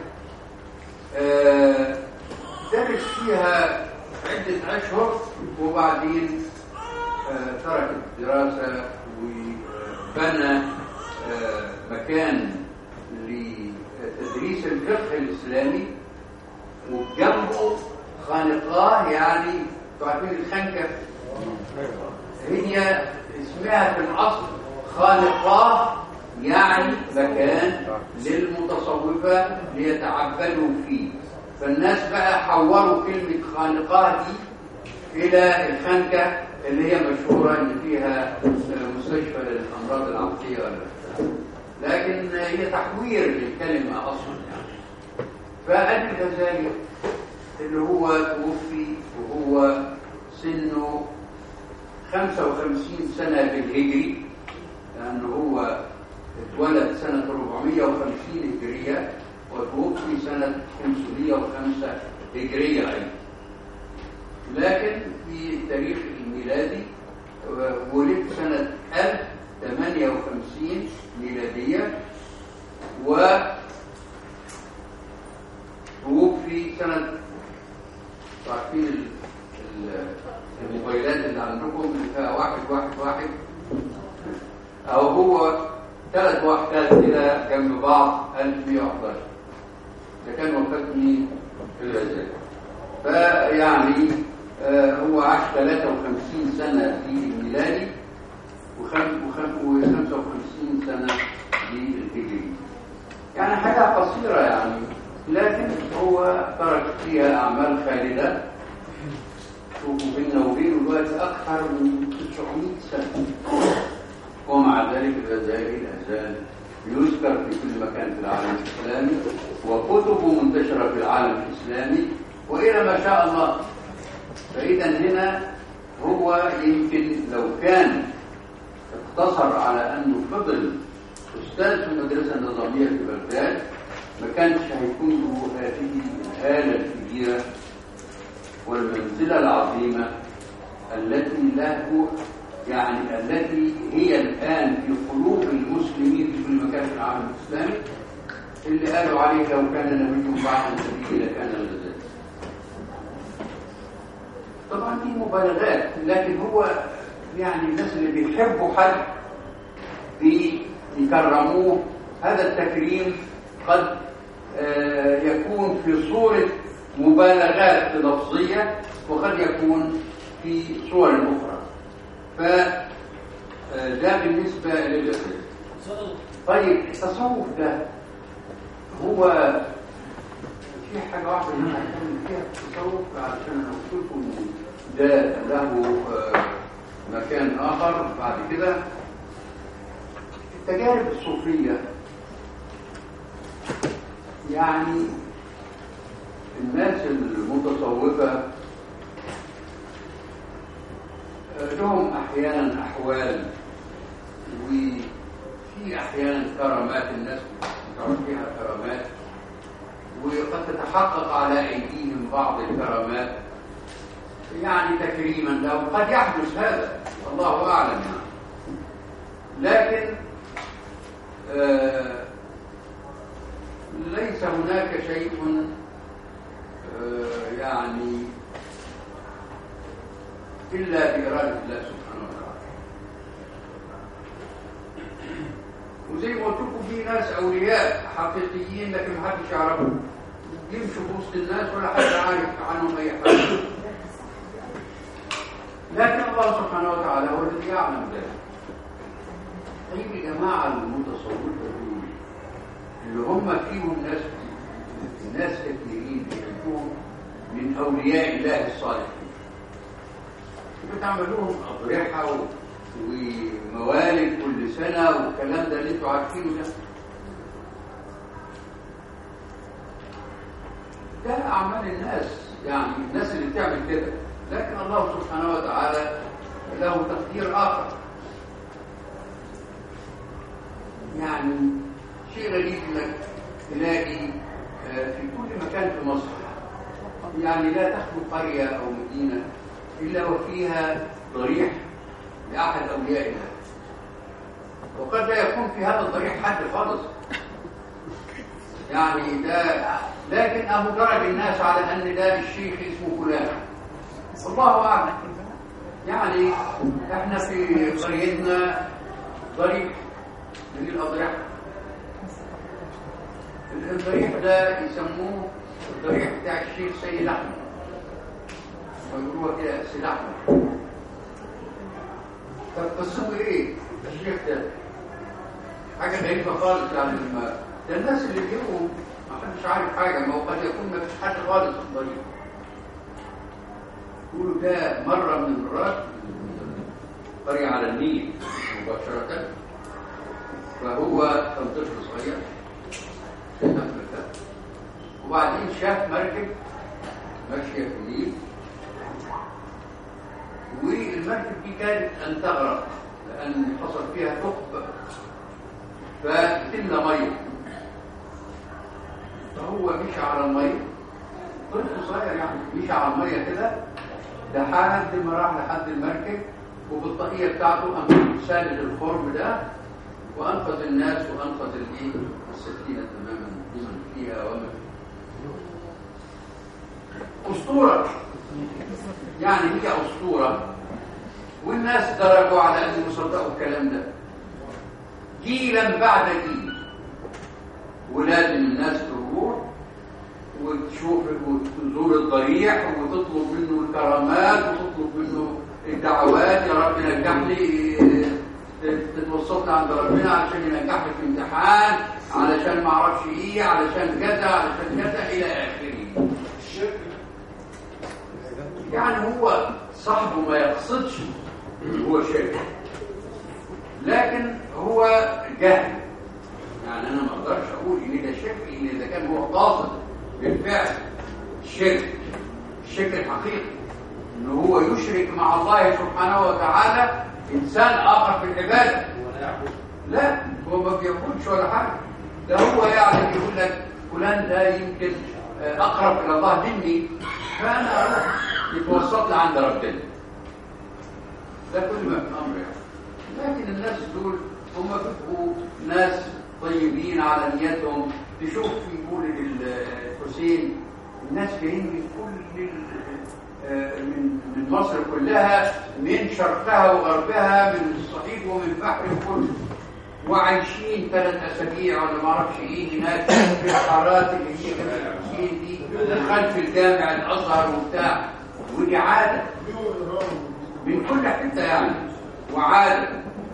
درس فيها عدة أشهر، وبعدين ترك الدراسة وبنى مكان لتدريس الفقه الإسلامي، وجنبه خانقاه. يعني تعرفين الخنكة هي اسمها في الأصل خانقاه، يعني مكان للمتصوفة ليتعبدوا فيه. فالناس بقى حولوا كلمة خانقاه دي إلى الخنكة اللي هي مشهورة إن فيها مستشفى للأمراض العقلية، لكن هي تحوير للكلمة أصلا يعني. فأدي الغزالي اللي هو توفي وهو سنه 55 سنة بالهجري، لأنه هو اتولد سنة 450 هجرية وتوفي سنة 505 هجرية أيضا. لكن في التاريخ الميلادي ولد سنة 1058 ميلادية، وتوفي سنة، تعرفين الموبايلات اللي عندكم اللي فيها 111 أو هو 3 وحدات كده جنب بعض 1111. ده كان وفاة مين؟ الغزالي. فيعني هو عاش 53 سنة في الميلادي و55 سنة في الهجري، يعني حاجة قصيرة يعني، لكن هو ترك فيها أعمال خالدة. شوفوا بيننا وبينه دلوقتي أكثر من 900 سنة ومع ذلك الغزالي الأزال يذكر في كل مكان في العالم الإسلامي، وكتبه منتشرة في العالم الإسلامي وإلى ما شاء الله. فإذا هنا هو يمكن لو كان اقتصر على أنه فضل أستاذ في المدرسة النظامية في بغداد ما كانش هيكون له هذه الهالة الكبيرة والمنزلة العظيمة التي له، يعني التي هي الآن في قلوب المسلمين في كل مكان في العالم الإسلامي، اللي قالوا عليه لو كان نبي بعد النبي لكان الغزالي. طبعا دي مبالغات، لكن هو يعني الناس اللي بيحبوا حد بيكرموه. هذا التكريم قد يكون في صورة مبالغات لفظية وقد يكون في صور أخرى. فده بالنسبة للغزالي. طيب التصوف ده هو في حاجة واحدة أنا هتكلم فيها في التصوف عشان أنا قلت لكم ده له مكان آخر بعد كده. التجارب الصوفية يعني الناس المتصوفة لهم أحيانا أحوال، وفي أحيانا كرامات الناس بتعرف فيها كرامات، وقد تتحقق على أيديهم بعض الكرامات يعني تكريما له، قد يحدث هذا والله أعلم يعني. لكن ليس هناك شيء يعني إلا بإرادة الله سبحانه وتعالى. وزي ما قلت لكم في ناس أولياء حقيقيين لكن ما حدش يعرفهم، يمشوا في وسط الناس ولا حد عارف عنهم أي حاجة، لكن الله سبحانه وتعالى هو الذي يعلم ذلك. طيب يا جماعة المتصوفة دول اللي هم فيهم ناس كثيرين بيحبوهم من أولياء الله الصالحين، بتعملوهم أضرحة وموالد كل سنة والكلام ده اللي انتوا عارفينه ده أعمال الناس، يعني الناس اللي بتعمل كده. لكن الله سبحانه وتعالى له تقدير آخر. يعني شيء غريب انك تلاقي في كل مكان في مصر يعني لا تخلو قرية أو مدينة إلا وفيها ضريح لأحد أولياء الله، وقد لا يكون في هذا الضريح حد خالص يعني ده، لكن درج الناس على أن ده الشيخ اسمه فلان، والله أعلم. يعني احنا في قريتنا ضريح من الأضرحة، الضريح ده يسموه الضريح بتاع الشيخ سيد أحمد، ويقولوها كده سيد أحمد. طب قصته إيه؟ الشيخ ده حاجة غريبة خالص يعني. ده الناس اللي بيبقوا ما حدش عارف حاجة، ما هو قد يكون ما فيش حد خالص في الضريح. يقولوا ده مرة من المرات قرية على النيل مباشرة، فهو كان طفل صغير وبعدين شاف مركب ماشية في النيل، والمركب دي كانت أن تغرق لأن حصل فيها ثقب فتملى مية، فهو مشى على المية، طفل صغير يعني مشى على المية كده لحد ما راح لحد المركب، وبالطاقية بتاعته قام ساند الخرم ده وأنقذ الناس وأنقذ السفينة تماما بمن فيها ومن أسطورة. يعني هي أسطورة والناس درجوا على أنهم يصدقوا الكلام ده جيلا بعد جيل، ولازم الناس تروح وتشوف وتزور الضريح وتطلب منه الكرامات وتطلب منه الدعوات، يا رب نجحني، تتوسطنا عند ربنا علشان ينجحني في امتحان، علشان ما اعرفش ايه، علشان كذا علشان كذا الى اخره. يعني هو صاحبه ما يقصدش هو شرك، لكن هو جهل. يعني انا ما اقدرش اقول ان ده شرك الا اذا كان هو قاصد بالفعل الشرك الحقيقي، ان هو يشرك مع الله سبحانه وتعالى انسان اخر في العباده. لا، هو ما بيقولش ولا حاجه، ده هو يعني يقول لك فلان ده يمكن اقرب الى الله مني، فانا اروح يتوسط لي عند ربنا. ده كل ما في الامر يعني. لكن الناس دول هم بيبقوا ناس طيبين على نيتهم. تشوف في مولد الحسين الناس جايين من كل من مصر كلها، من شرقها وغربها، من الصعيد ومن بحر القدس، وعايشين 3 أسابيع ولا ما اعرفش ايه هناك في الحارات اللي هي الحسين دي خلف الجامع الازهر وبتاع، ودي عاده من كل حته يعني، وعاده.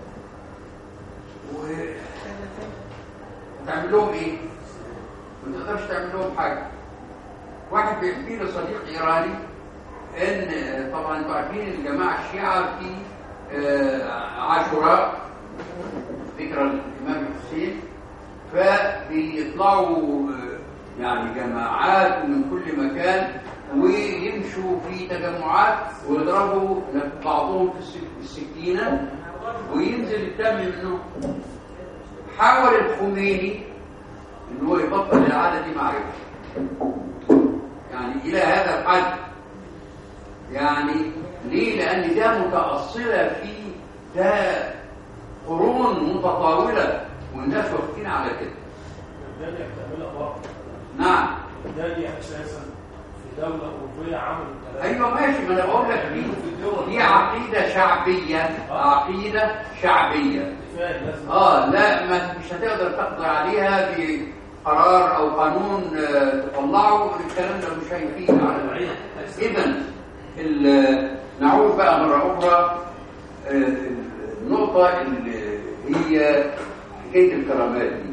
تعمل لهم ايه؟ ما تقدرش تعمل لهم حاجه. واحد بيحكي لي صديق ايراني ان طبعا انتوا عارفين الجماعه الشيعه في عاشوراء ذكرى الامام الحسين، فبيطلعوا يعني جماعات من كل مكان ويمشوا في تجمعات ويضربوا بعضهم في السكينه وينزل الدم منهم. حاول الخميني ان هو يبطل العاده دي، ما عرفش يعني الى هذا الحد. يعني ليه؟ لان ده متاصله في ده قرون متطاوله والناس واقفين على كده. ده بتعملها بره. نعم، ده اساسا في دوله اوروبيه عملوا الكلام. ايوه ماشي، ما انا بقول لك دي عقيده شعبيه، عقيده شعبيه. لا مش هتقدر تقضي عليها بقرار او قانون تطلعه. الكلام ده مش هيفيد على اذا نعود بقى مره اخرى النقطه اللي هي حكايه الكرامات دي.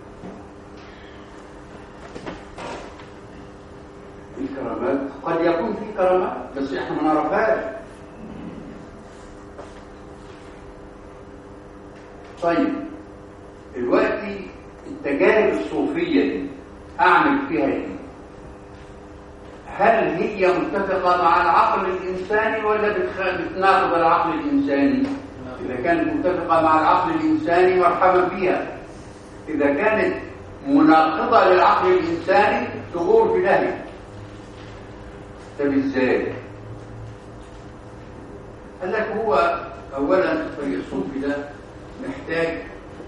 الكرامات قد يكون في كرامات بس احنا ما نعرفهاش. طيب دلوقتي التجارب الصوفيه دي اعمل فيها ايه؟ هل هي متفقه مع العقل الانساني ولا بتناقض العقل الانساني؟ اذا كانت متفقه مع العقل الانساني مرحبا بها. اذا كانت مناقضه للعقل الانساني تغور في داهيه. طب ازاي؟ قال لك هو اولا الطريق الصوفي ده محتاج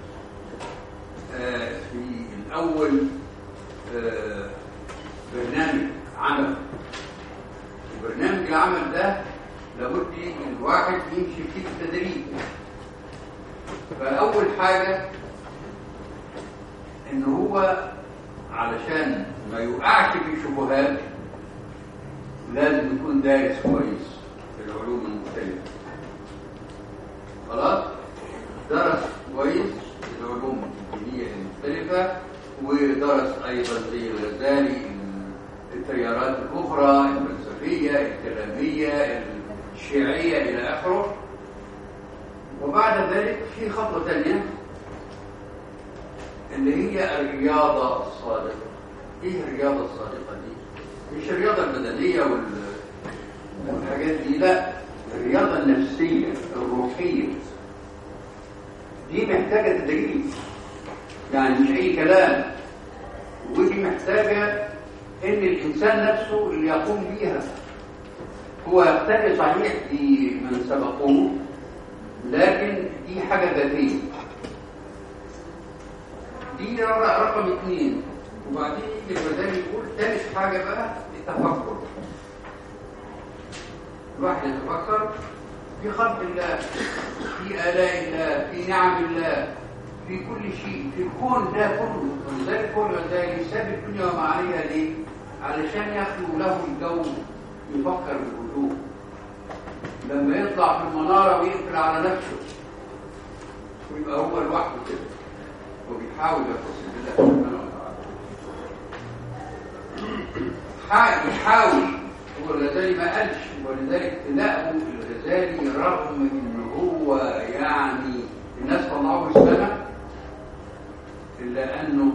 في الاول برنامج عمل. وبرنامج العمل ده لابد الواحد يمشي فيه بالتدريج. فاول حاجه ان هو علشان ما يوقعش في شبهات لازم يكون دارس كويس في العلوم المختلفه. خلاص، درس كويس في العلوم الدينيه المختلفه، ودرس ايضا زي الغزالي التيارات الاخرى الفلسفيه الكلاميه الشيعيه الى اخره. وبعد ذلك في خطوه ثانيه اللي هي الرياضه الصادقه. ايه الرياضه الصادقه دي؟ مش الرياضه البدنيه والحاجات دي، لا، الرياضه النفسيه الروحيه دي محتاجه تدريب، يعني مش اي كلام. ودي محتاجه ان الانسان نفسه اللي يقوم بيها. هو يقتدي صحيح بمن سبقوه، لكن دي حاجه ذاتيه. دي رقم 2. وبعدين يجي الغزالي يقول ثالث حاجه بقى التفكر. الواحد يتفكر في خلق الله، في آلاء الله، في نعم الله، في كل شيء، في الكون ده كله. ولذلك كل غزالي ساب الدنيا وما عليها ليه؟ علشان يخلو له الجو يفكر بهدوء. لما يطلع في المناره ويقفل على نفسه ويبقى هو لوحده كده وبيحاول يتصل بالله سبحانه وتعالى. يحاول. هو الغزالي ما قالش، ولذلك تلاقوا الغزالي رغم ان هو يعني الناس طلعوه السنة إلا أنه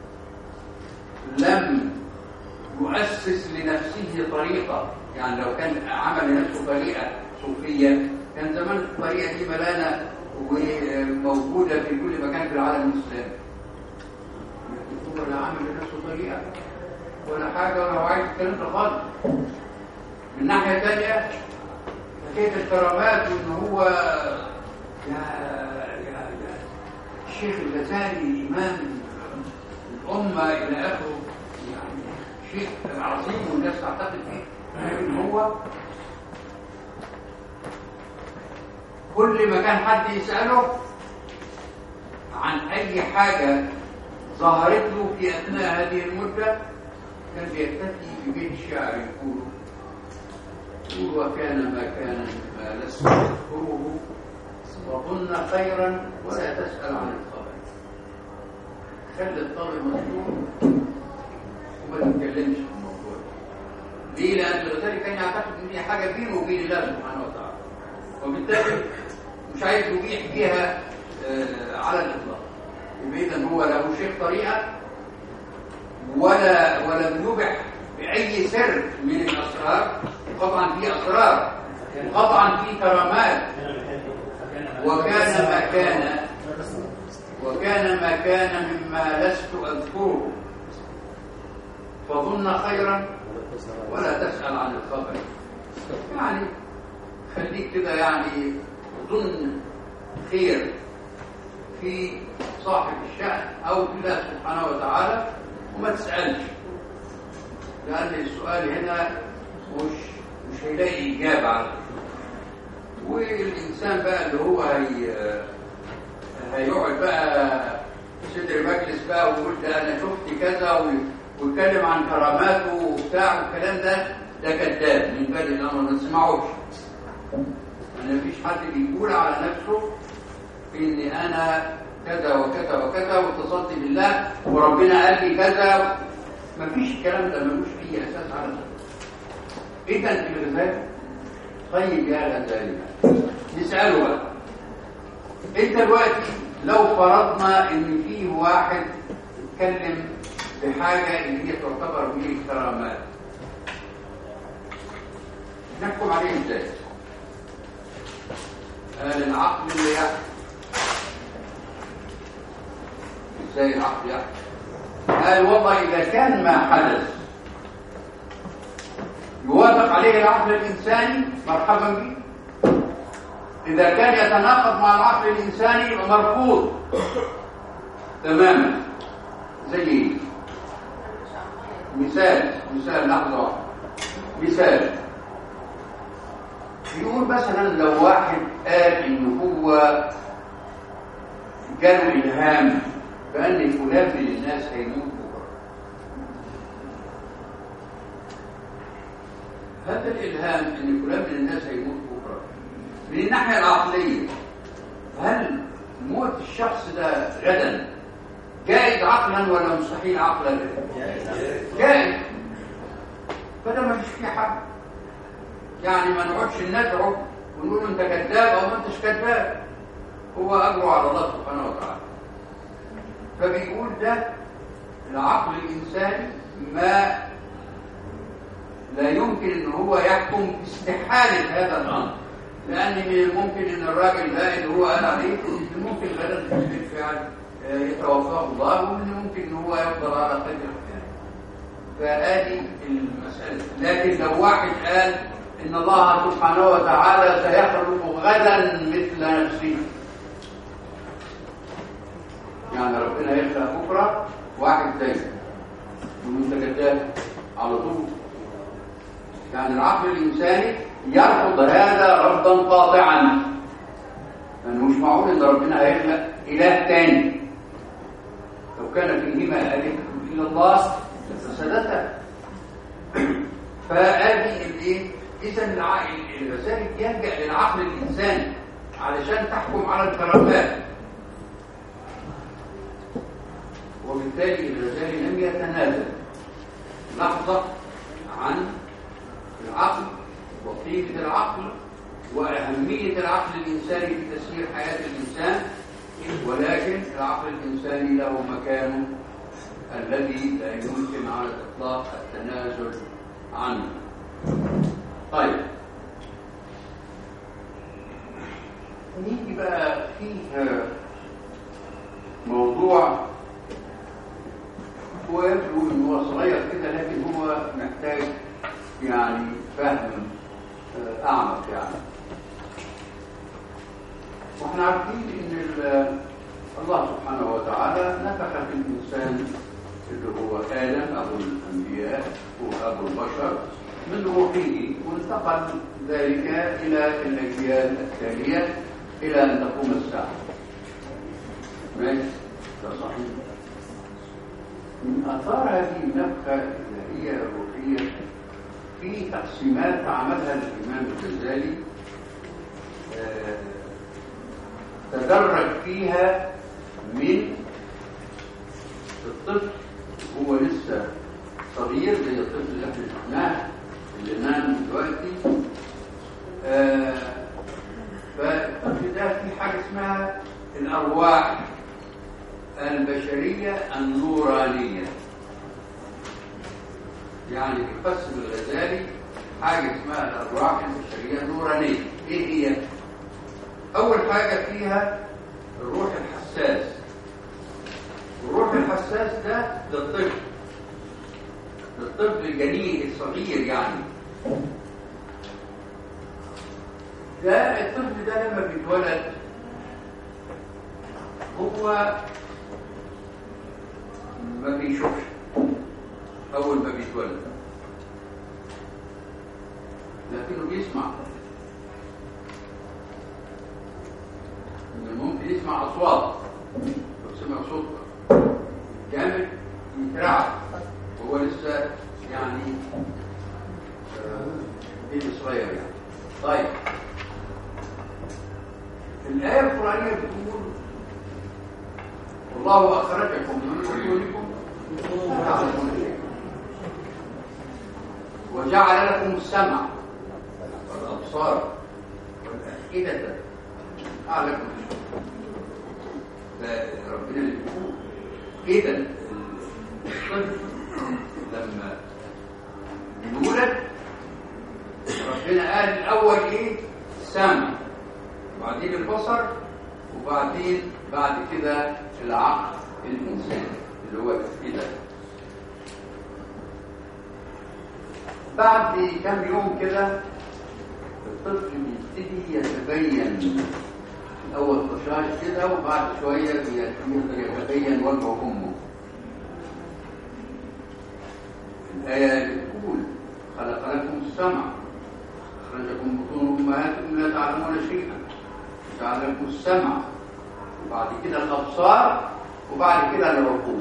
لم يؤسس لنفسه طريقة. يعني لو كان عمل لنفسه طريقة صوفية كان زمان الطريقة دي ملانة وموجودة في كل مكان في العالم الإسلامي. هو لا عمل لنفسه طريقة ولا حاجة ولا وعي الكلام ده خالص. من ناحية تانية حكاية الكرامات وإن هو يا الشيخ الغزالي إمام الأمة إلى آخره، يعني شيء عظيم والناس تعتقد فيه، لكن هو كل ما كان حد يسأله عن أي حاجة ظهرت له في أثناء هذه المدة كان بيكتفي ببيت شعر يقول وكان ما كان مما لست تذكره وظن خيرا ولا تسأل عن الخبر. خلي الطالب مظلوم وما تتكلمش في الموضوع. ليه؟ لأن الغزالي كان يعتقد إن دي حاجة بينه وبين الله سبحانه وتعالى، وبالتالي مش عايز يبيح فيها على الإطلاق. إذن هو له شيخ طريقة ولم يبح بأي سر من الأسرار. قطعا في أسرار وقطعا في كرامات. وكان ما كان مما لست أذكره فظن خيرا ولا تسأل عن الخبر. يعني خليك كده يعني ظن خير في صاحب الشأن أو في الله سبحانه وتعالى وما تسألش، لأن السؤال هنا مش هيلاقي إجابة على السؤال. والإنسان بقى اللي هو هيقعد بقى في صدر مجلس بقى ويقول ده أنا شفت كذا ويتكلم عن كراماته وبتاع والكلام ده كذاب من باب الأمر، ما نسمعوش. أنا مفيش حد بيقول على نفسه إني أنا كذا وكذا وكذا واتصلت بالله وربنا قال لي كذا. مفيش الكلام ده، ملوش أي أساس على ذلك. إيه كان في الغزالي؟ طيب يا غزالي نسأله بقى، أنت دلوقتي لو فرضنا إن فيه واحد اتكلم بحاجة اللي هي تعتبر من الكرامات، نحكم عليه إزاي؟ قال العقل اللي يحكم. ازاي العقل يحكم؟ قال والله إذا كان ما حدث يوافق عليه العقل الإنساني مرحبا به. إذا كان يتناقض مع العقل الإنساني يبقى مرفوض تماما. زي ايه؟ مثال لحظة واحدة. مثال يقول مثلا لو واحد قال إن هو جاله إلهام بأن فلان من الناس هيموت بكرة، هذا الإلهام أن فلان من الناس هيموت بكرة من الناحية العقلية، هل موت الشخص ده غدا جائز عقلا ولا مستحيل عقلا؟ جائز. فده ما فيش فيه حق. يعني ما نقعدش ندعو ونقول انت كذاب او ما انتش كذاب، هو اجره على الله سبحانه وتعالى. فبيقول ده العقل الانساني ما لا يمكن ان هو يحكم باستحاله هذا الامر، لان من الممكن ان الراجل ده اللي هو قال عليه ممكن غدا بالفعل يتوفاه الله، ومن الممكن ان هو يفضل على قدر الحياه. فهذه المساله. لكن لو واحد قال إن الله سبحانه وتعالى سيخلق غدا مثل نفسه، يعني ربنا يخلق بكرة واحد زيه والمنتجات على طول. يعني العقل الإنساني يرفض هذا رفضا قاطعا، لأنه مش معقول إن ربنا هيخلق إله تاني. لو كان فيهما آلهة إلا الله لفسدتا. فهذه الإيه؟ إذا الغزالي يلجأ للعقل الإنساني علشان تحكم على الكرامات، وبالتالي الغزالي لم يتنازل لحظة عن العقل وقيمة العقل وأهمية العقل الإنساني في تسيير حياة الإنسان ولكن العقل الإنساني له مكانه الذي لا يمكن على الإطلاق التنازل عنه. طيب نيجي بقى فيه موضوع هو يبدو إنه هو صغير كده، لكن هو محتاج يعني فهم أعمق يعني. واحنا عارفين ان الله سبحانه وتعالى نفخ في الانسان اللي هو ادم ابو الانبياء وابو البشر من روحه، وانتقل ذلك الى الاجيال التاليه الى ان تقوم الساعه. ماشي، ده صحيح. من اثار هذه النفخه الالهيه الروحيه في تقسيمات عملها الامام الغزالي تدرج فيها من الطفل هو لسه صغير زي الطفل اللي احنا شفناه اللي نام دلوقتي، فالطفل ده في حاجه اسمها الارواح البشريه النورانيه. يعني بيقسم الغزالي حاجه اسمها الارواح البشريه النورانيه. ايه هي؟ أول حاجة فيها الروح الحساس. الروح الحساس ده للطفل الجنين الصغير يعني. ده الطفل ده لما بيتولد هو ما بيشوفش أول ما بيتولد، لكنه بيسمع. ممكن يسمع أصوات، يسمع صوت جامد يترعب وهو لسه يعني بيبي صغير يعني. طيب الآية القرآنية بتقول والله أخرجكم من بطونكم لا تعلمون شيئا وجعل لكم السمع والأبصار والأفئدة أعلم. ربنا اللي بيقول إذا الطفل لما يولد ربنا قال الأول إيه؟ السمع، وبعدين البصر، وبعدين بعد كده العقل الإنسان اللي هو الأفئدة. بعد كم يوم كده الطفل بيبتدي يتبين الأول طشاش كده، وبعد شوية يتبين وجه أمه. الآية بتقول خلق لكم السمع أخرجكم بطون أمهاتكم لا تعلمون شيئا جعل لكم السمع، وبعد كده الأبصار، وبعد كده العقول.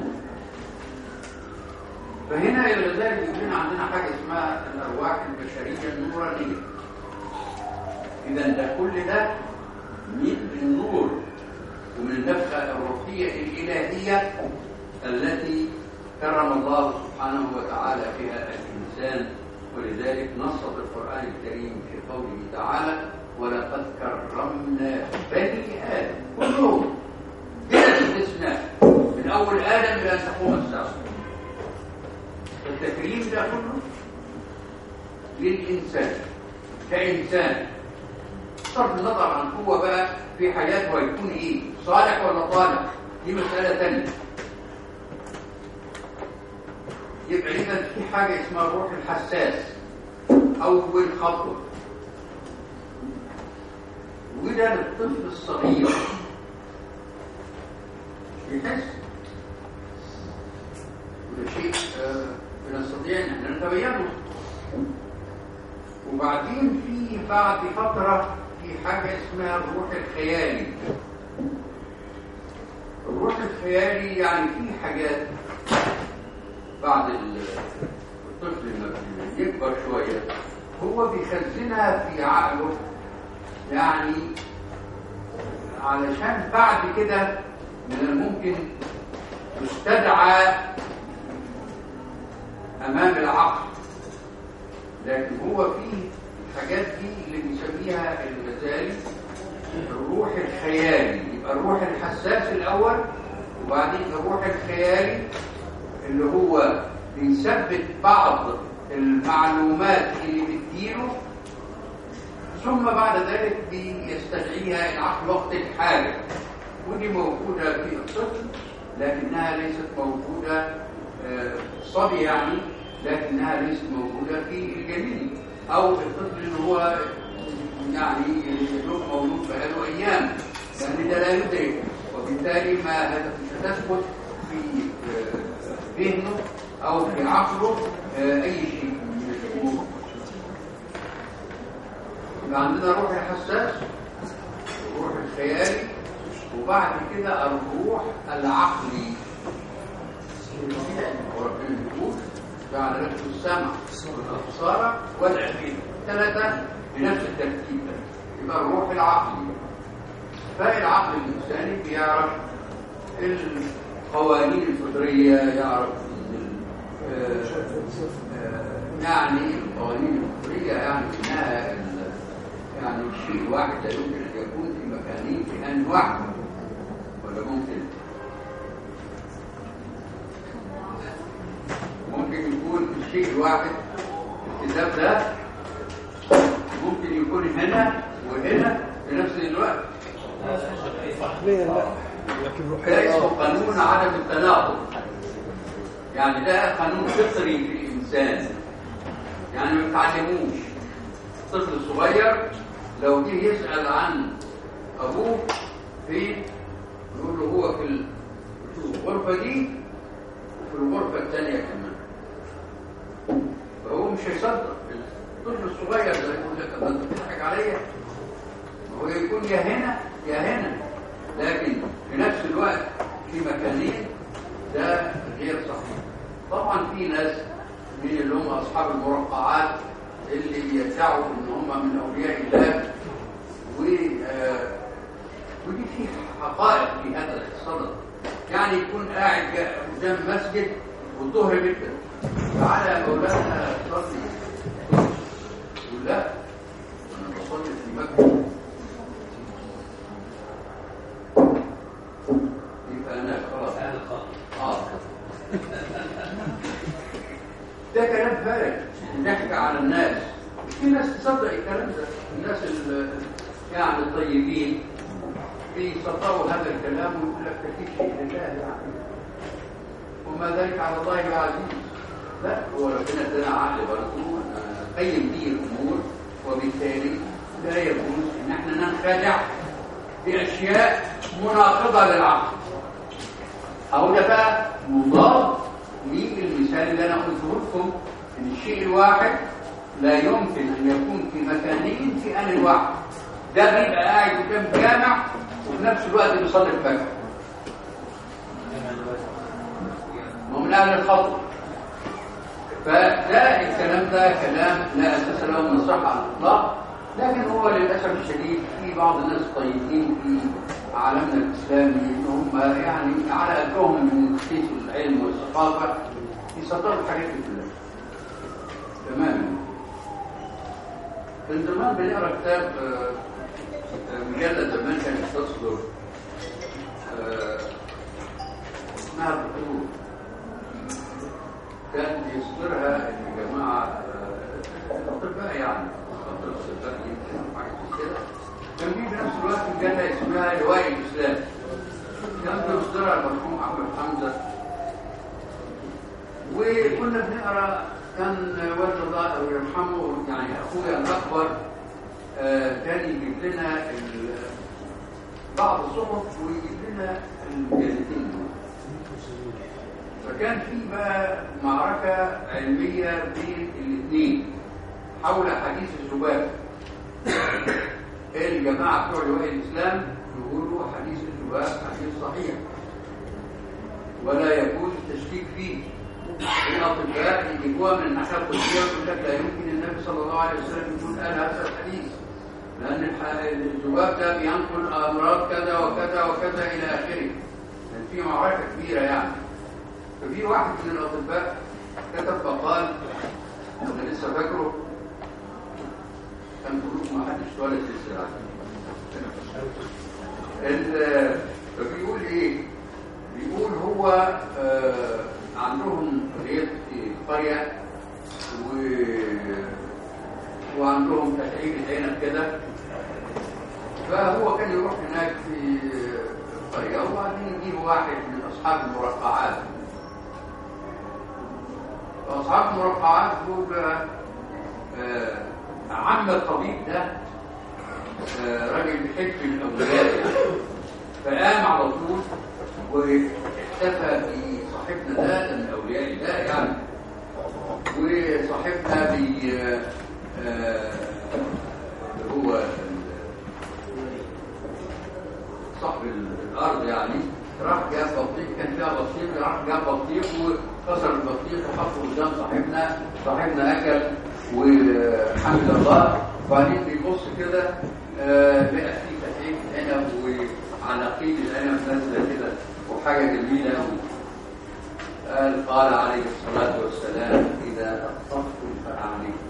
فهنا الغزالي بيقول لنا عندنا حاجة اسمها الأرواح البشرية النورانية. إذا ده كل ده من النور ومن النفخة الروحية الإلهية التي كرم الله سبحانه وتعالى فيها الإنسان. ولذلك نص القرآن الكريم في قوله تعالى ولقد كرمنا بني آدم كلهم بلا استثناء من أول آدم إلى أن تقوم الساعة. التكريم ده كله للإنسان كإنسان، بصرف النظر عن هو بقى في حياته هيكون ايه، صالح ولا طالح، دي مسألة تانية. يبقى إذا في حاجة اسمها الروح الحساس أول خطوة، وده للطفل الصغير يحس. وده شيء بنستطيع ان احنا نتبينه. وبعدين في بعد فترة في حاجة اسمها الروح الخيالي. الروح الخيالي يعني في حاجات بعد الطفل لما يكبر شوية هو بيخزنها في عقله، يعني علشان بعد كده من الممكن تستدعى أمام العقل. لكن هو فيه الحاجات دي اللي بيسميها الغزالي الروح الخيالي. يبقى الروح الحساس الأول، وبعدين الروح الخيالي اللي هو بيثبت بعض المعلومات اللي بتجيله، ثم بعد ذلك بيستدعيها العقل وقت الحاجة، ودي موجودة في الطفل لكنها ليست موجودة الصبي يعني، لكنها ليست موجودة في الجنين أو الطفل اللي هو يعني مولود بقاله أيام، لأن ده لا يدرك، وبالتالي ما تثبت في ذهنه أو في عقله أي شيء من الأمور. يبقى عندنا الروح الحساس، الروح الخيالي، وبعد كده الروح العقلي. وربنا يقول جعل لكم السمع والأبصار والعقل، ثلاثة بنفس الترتيب. يبقى الروح العقلي، فالعقل الإنساني بيعرف القوانين الفطرية، يعرف يعني القوانين الفطرية يعني انها يعني الشيء الواحد لا يمكن ان يكون في مكانين في ان واحد، ولا ممكن يكون الشيء الواحد الكتاب ده ممكن يكون هنا وهنا في نفس الوقت. ده اسمه قانون عدم التناقض، يعني ده قانون فطري في الإنسان، يعني ما بتعلموش. الطفل الصغير لو جه يسأل عن أبوه فين، يقول له هو في الغرفة دي وفي الغرفة الثانية كمان، فهو مش هيصدق. الطفل الصغير ده يقول لك أنت بتضحك عليا، هو يكون يا هنا يا هنا، لكن في نفس الوقت في مكانين، ده غير صحيح. طبعا في ناس من اللي هم أصحاب المرقعات اللي يدعوا ان هم من أولياء الله، ودي فيه حقائق في هذا الصدد. يعني يكون قاعد قدام مسجد والظهر جدا، تعالى يا مولانا صلي، يقول لا انا بصلي في مكة، يبقى انا خلاص ده كلام فارغ نحكي على الناس. في ناس تصدق الكلام ده، الناس يعني الطيبين بيصدقوا هذا الكلام ويقول لك تكفي شيء لله يعني، وما ذلك على الله العزيز. لا، هو ربنا ادانا عقل برضه قيم به الامور، وبالتالي لا يجوز ان احنا ننخدع باشياء مناقضه للعقل. اهو ده بقى مضاد للمثال اللي انا قلته لكم، ان الشيء الواحد لا يمكن ان يكون في مكانين في ان واحد. ده بيبقى قاعد قدام جامع وفي نفس الوقت بيصلي الفجر، ومن اهل الخطر. فده الكلام ده كلام لا اساس له من الصحه على الاطلاق، لكن هو للاسف الشديد في بعض الناس الطيبين في عالمنا الاسلامي ان هم يعني على قدهم من حيث العلم والثقافه يصدروا الحاجات دي كلها. تمام. من زمان بنقرا كتاب مجلة زمان كانت تصدر اسمها البحور، كان يصدرها الجماعة الأطباء، يعني الأطباء يمكن حاجة كده. كان في بنفس الوقت مجلة اسمها لواء الإسلام، كان بيصدرها المرحوم أحمد حمزة، وكنا بنقرا. كان والد الله يرحمه يعني أخويا الأكبر كان يجيب لنا بعض الصحف ويجيب لنا المجلدين. فكان في بقى معركة علمية بين الاثنين حول حديث الذباب. الجماعة بتوع لواء الإسلام يقولوا حديث الذباب حديث صحيح ولا يجوز التشكيك فيه. الأطباء يجيبوها من الناحية الطبية ويقول لك لا يمكن النبي صلى الله عليه وسلم يقول قال هذا الحديث، لأن الذباب ده بينقل أمراض كذا وكذا وكذا إلى آخره. كان في معركة كبيرة يعني. ففي واحد من الأطباء كتب فقال، أنا لسه فاكره، كان كلكم ما حدش ولا سلسلة. بيقول ايه؟ بيقول هو عندهم قرية وعندهم تشعيب العنب كده، فهو كان يروح هناك في القرية وبعدين يجيب واحد من أصحاب المرقعات. فأصحاب المرقعات دول عم الطبيب ده راجل بيحب الأولاد يعني، فقام على طول واحتفى بصاحبنا ده من أولياء الله يعني، وصاحبنا هو صاحب الأرض يعني، راح جاب بطيخ، كان فيها بطيخ، راح جاب بطيخ وكسر البطيخ وحطه قدام صاحبنا أكل والحمد لله. وبعدين بيبص كده لقى فيه تحقيق العنب وعناقيد العنب نازله كده وحاجه جميله قوي. قال عليه الصلاه والسلام: اذا اطبختم فاعليكم،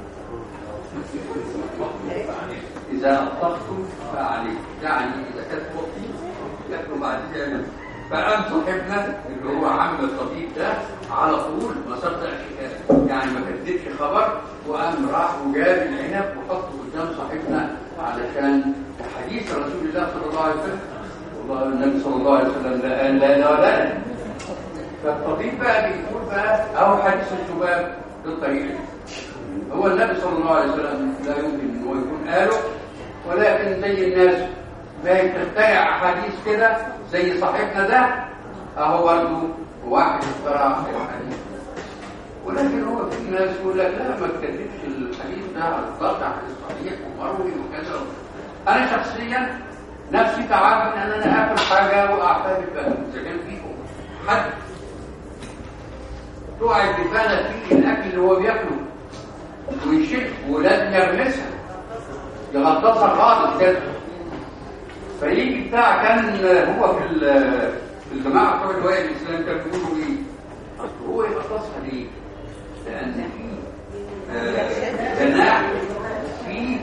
اذا اطبختم فاعليكم، يعني اذا كانت بطيخ ياكلوا بعد ذلك. فقام صاحبنا اللي هو عم الطبيب ده على طول ما صدقش يعني ما كدبش خبر، وقام راح وجاب العنب وحطه قدام صاحبنا علشان حديث رسول الله صلى الله عليه وسلم. والله النبي صلى الله عليه وسلم لا. فالطبيب بقى بيقول بقى اهو حديث الذباب بالطريقه دي. هو النبي صلى الله عليه وسلم لا يمكن ان هو يكون قاله، ولكن زي الناس ما تخترع احاديث كده زي صاحبنا ده اهو برضه واحد اخترع الحديث. ولكن هو في ناس يقول لك لا ما تكذبش الحديث ده على الضغط على الصحيح ومروي وكذا. انا شخصيا نفسي تعب ان انا اكل حاجه واعترف بها اذا كان فيكم حد تقعد بفاله فيه الاكل اللي هو بياكله ويشد ولازم يغمسها يغطسها خالص كده. فيجي بتاع كان هو في الجماعه بتوع الوائل الاسلام كانوا بيقولوا ايه؟ هو يغطسها ليه؟ لان في جناح في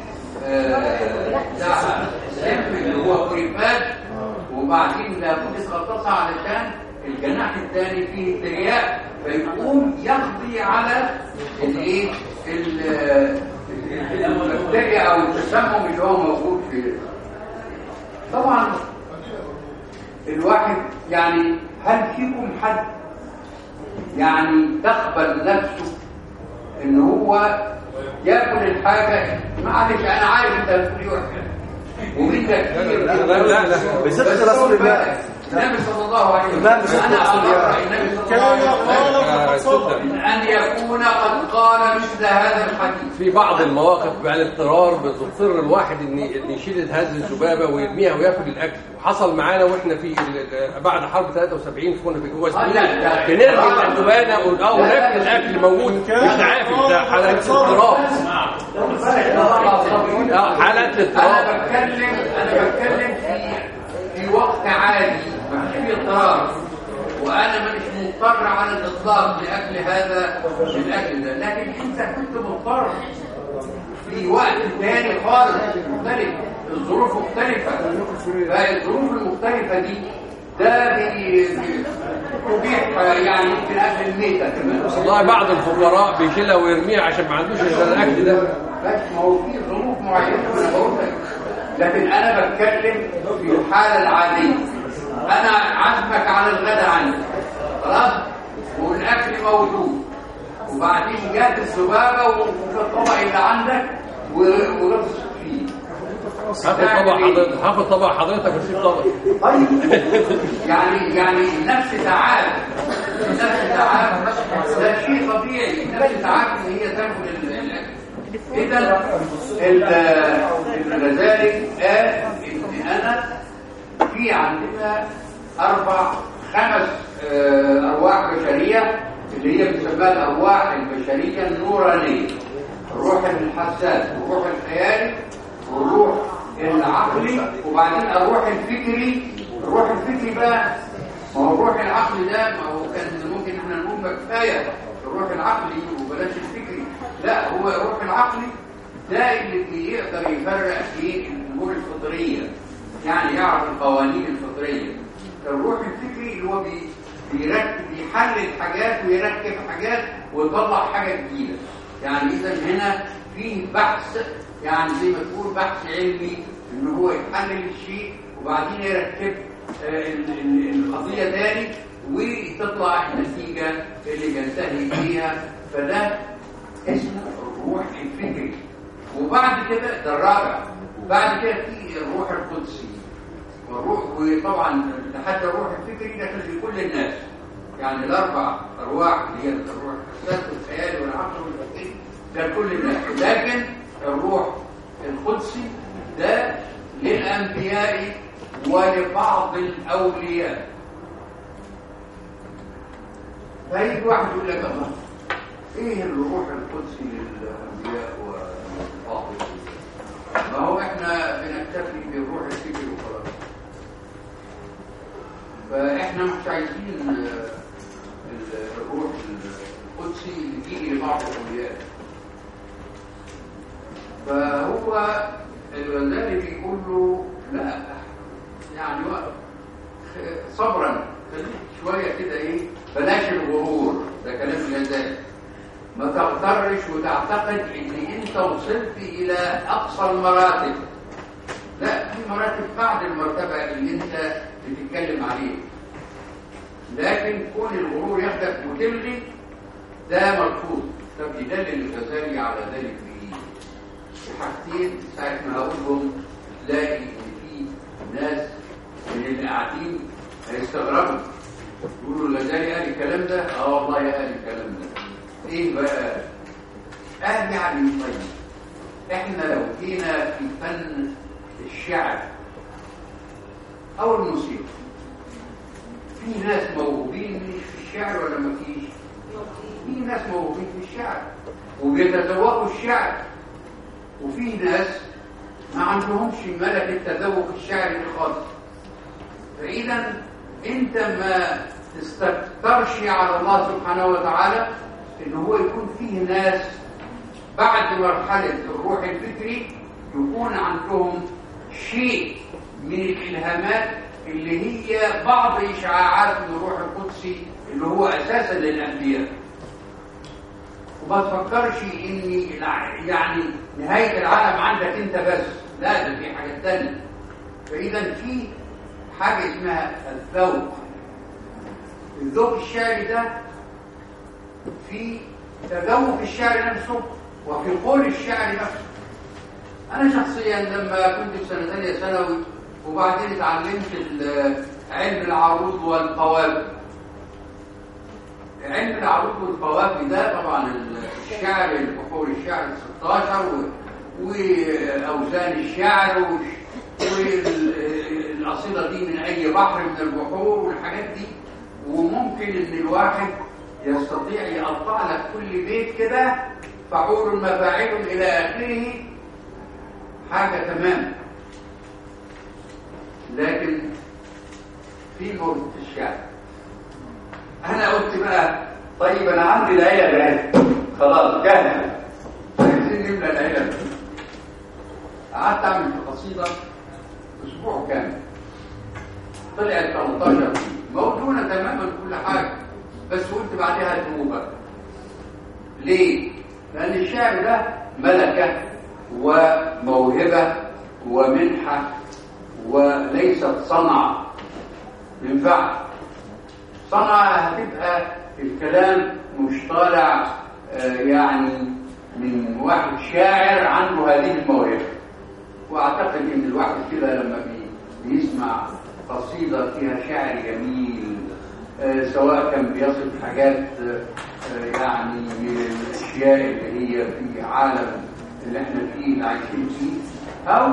سم اللي هو كريبات، وبعدين لابد يغطسها علشان الجناح الثاني فيه ترياق فيقوم يقضي على الايه؟ البكتيريا او التسمم اللي هو موجود فيه. طبعا الواحد يعني هل فيكم حد يعني تقبل نفسه ان هو ياكل الحاجه؟ معلش انا عارف انت بتقول وحشه ومين ده كتير. لا بصدق رسول الله النبي صلى الله عليه وسلم انا امر النبي صلى الله عليه وسلم ان يكون قد قال مثل هذا الحديث. في بعض المواقف مع الاضطرار بتضطر الواحد ان يشيل هذه الذبابه ويرميها وياكل الاكل. وحصل معانا واحنا في بعد حرب 73 كنا في جوه بنرمي الذبانه وناكل الاكل موجود مش عارف ده حالات اضطرار. حالات اضطرار. انا بتكلم في وقت عادي ما فيش اضطرار، وانا مش مضطر على الاطلاق لاكل هذا الاكل ده، لكن انت كنت مضطر في وقت ثاني خالص مختلف، الظروف مختلفه. فالظروف المختلفه دي ده تبيح يعني يمكن اكل الميته كمان. والله بعض الفقراء بيشيلها ويرميها عشان ما عندوش الاكل ده. بس ما هو في ظروف معينه انا بقول لك، لكن انا بتكلم في الحاله العاديه. انا عازمك على الغداء عندي خلاص والاكل موجود، وبعدين جات الذبابه وفي الطبق اللي عندك ورص فيه. هاخد طبق حضرتك وتسيب طبق. طيب يعني النفس تعب ده شيء طبيعي. النفس تعب ان هي تاكل الاكل. اذا لذلك قال ان انا في عندنا 5 ارواح بشريه اللي هي بتسمى الارواح البشريه النورانيه: الروح الحساس والروح الخيالي والروح العقلي وبعدين الروح الفكري. الروح الفكري بقى ما هو الروح العقلي ده ما هو كان ممكن احنا نقول كفايه الروح العقلي وبلاش الفكري، لا هو الروح العقلي ده اللي بيقدر يفرق في الامور الفطريه، يعني يعرف القوانين الفطريه. الروح الفكري اللي هو بيركب، بيحلل حاجات ويركب حاجات ويطلع حاجه جديده. يعني اذا هنا فيه بحث، يعني زي ما تقول بحث علمي، ان هو يحلل الشيء وبعدين يركب القضيه تاني وتطلع النتيجه اللي بينتهي اليها. فده اسمه الروح الفكري. وبعد كده ده الرابع. بعد كده في الروح القدسي. وطبعا حتى الروح الفكري ده في كل الناس، يعني الاربع ارواح اللي هي الروح الاحساس والخيال والعقل والفكر ده لكل الناس. لكن الروح القدسي ده للانبياء ولبعض الاولياء. فيجي واحد يقول لك الله ايه الروح القدسي للانبياء وبعض الاولياء؟ ما هو احنا بنكتفي بالروح الفكري وخلاص. فاحنا مش عايزين الروح القدسي اللي بيجي لبعض الاولياء. فهو الغزالي بيقول له لا، يعني صبرا، خليك شويه كده، ايه، بلاش الغرور. ده كلام الغزالي. ما تغترش وتعتقد ان انت وصلت الى اقصى المراتب. لا، في مراتب بعد المرتبه اللي انت بتتكلم عليه. لكن كون الغرور ياخدك وتلغي ده مرفوض. طب يدلل الغزالي على ذلك حاجتين ساعة ما هقولهم تلاقي ان في ناس من اللي قاعدين هيستغربوا، يقولوا الغزالي قال الكلام ده؟ اه والله قال الكلام ده. ايه بقى؟ قال يعني طيب احنا لو جينا في فن الشعر او الموسيقى، في ناس موهوبين في الشعر ولا ما فيش؟ في ناس موهوبين في الشعر وبيتذوقوا الشعر، وفي ناس ما عندهمش ملكة تذوق الشعر خالص. فإذا أنت ما تستكترش على الله سبحانه وتعالى إن هو يكون فيه ناس بعد مرحلة الروح الفكري يكون عندهم شيء من الإلهامات اللي هي بعض إشعاعات من الروح القدسي اللي هو أساسا للأنبياء. وما تفكرش إن يعني نهاية العالم عندك أنت بس، لا، ده في حاجة تانية. فإذا في حاجة اسمها الذوق. الذوق الشعري ده في تذوق الشعر نفسه وفي قول الشعر نفسه. أنا شخصيا لما كنت في سنة ثانية ثانوي وبعدين اتعلمت علم العروض والقوافي. علم العروض والقوافي ده طبعا الشعر، البحور الشعر 16 وأوزان الشعر والقصيدة دي من أي بحر من البحور والحاجات دي. وممكن إن الواحد يستطيع يقطع لك كل بيت كده فعول مفاعل إلى آخره، حاجة تمام. لكن في مرض الشعر. أنا قلت بقى طيب أنا عندي العيلة ده خلاص جاهزة، عايزين نملى العيلة. قعدت أعمل في قصيدة أسبوع كامل، طلعت 13 موزونة تماما كل حاجة، بس قلت بعدها توبة. ليه؟ لأن الشعر ده ملكة وموهبة ومنحة وليست صنعة. ينفع صنعة هتبقى الكلام مش طالع يعني من واحد شاعر عنده هذه الموهبة. واعتقد ان الواحد كده لما بيسمع قصيدة فيها شعر جميل، سواء كان بيصف حاجات يعني من الاشياء اللي هي في عالم اللي احنا فيه اللي عايشين فيه، او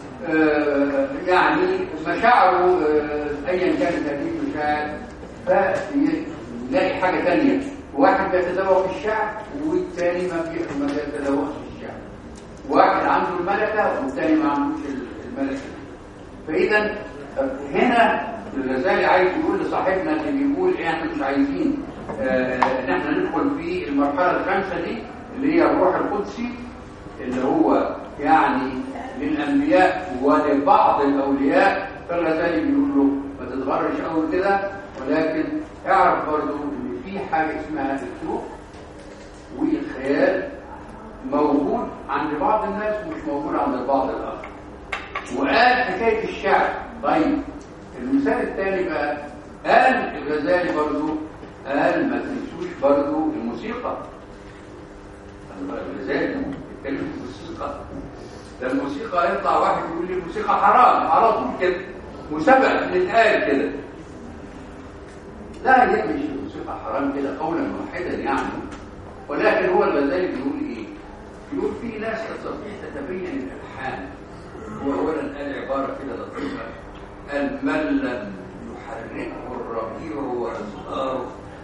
يعني مشاعره ايا كانت هذه المشاعر، فنلاقي حاجه ثانيه. واحد بيتذوق الشعر والثاني ما بيتذوقش الشعر. واحد عنده الملكه والثاني ما عندوش الملكه. فاذا هنا الغزالي عايز يقول لصاحبنا اللي بيقول احنا مش عايزين ان احنا ندخل في المرحله الخامسه دي اللي هي الروح القدسي، اللي هو يعني للأنبياء ولبعض الأولياء، فالغزالي بيقول له ما تتغرش أول كده، ولكن اعرف برضو إن في حاجة اسمها السوق والخيال موجود عند بعض الناس ومش موجود عند البعض الآخر. وقال حكاية الشعر. طيب المثال الثاني بقى، قال الغزالي برضو قال ما تنسوش برضو الموسيقى. الغزالي بيتكلم في الموسيقى، ده الموسيقى يطلع واحد يقول لي الموسيقى حرام على طول كده، مسبق للآية كده. لا هي مش الموسيقى حرام كده قولا واحدا يعني، ولكن هو الغزالي بيقول ايه؟ بيقول في ناس تستطيع تتبين الألحان. هو اولا قال عبارة كده لطيفة، قال من لم يحركه الربيع وأزهاره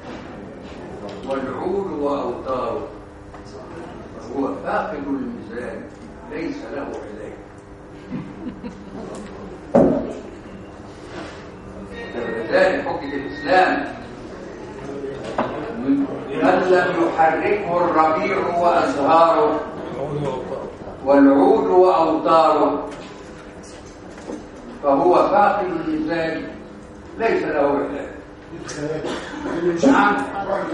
والعود وأوتاره هو فاقد الميزان ليس له علاج. ذلك حجة الإسلام من لم يحركه الربيع وأزهاره والعود وأوتاره فهو فاقد الميزان ليس له علاج. نعم.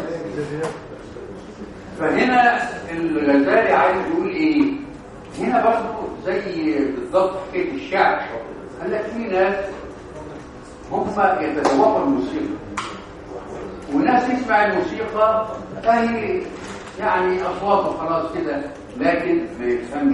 فهنا الغزالي عايز يقول ايه؟ هنا برضه زي بالضبط حكايه الشعر. قال لك في ناس هم يتذوقوا الموسيقى وناس تسمع الموسيقى فهي يعني اصواته خلاص كده، لكن ما يفهمش.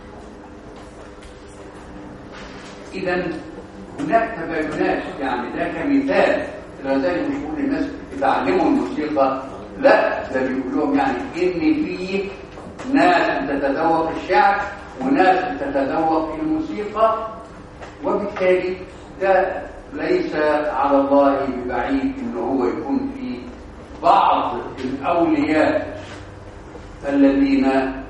اذا هناك تباينات، يعني ده كمثال. الغزالي مش بيقول للناس يتعلموا الموسيقى، لا ده بيقول لهم يعني ان في ناس تتذوق الشعر وناس تتذوق الموسيقى، وبالتالي ده ليس على الله ببعيد ان هو يكون في بعض الاولياء الذين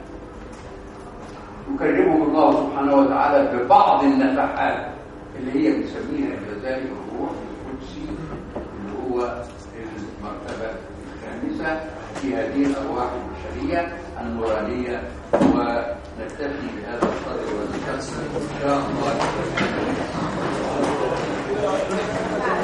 يكرمهم الله سبحانه وتعالى ببعض النفحات اللي هي بنسميها الغزالي الروح القدسي، اللي هو المرتبه الخامسه في هذه الارواح البشريه النورانيه. ونكتفي بهذا القدر ونكمل ان شاء الله.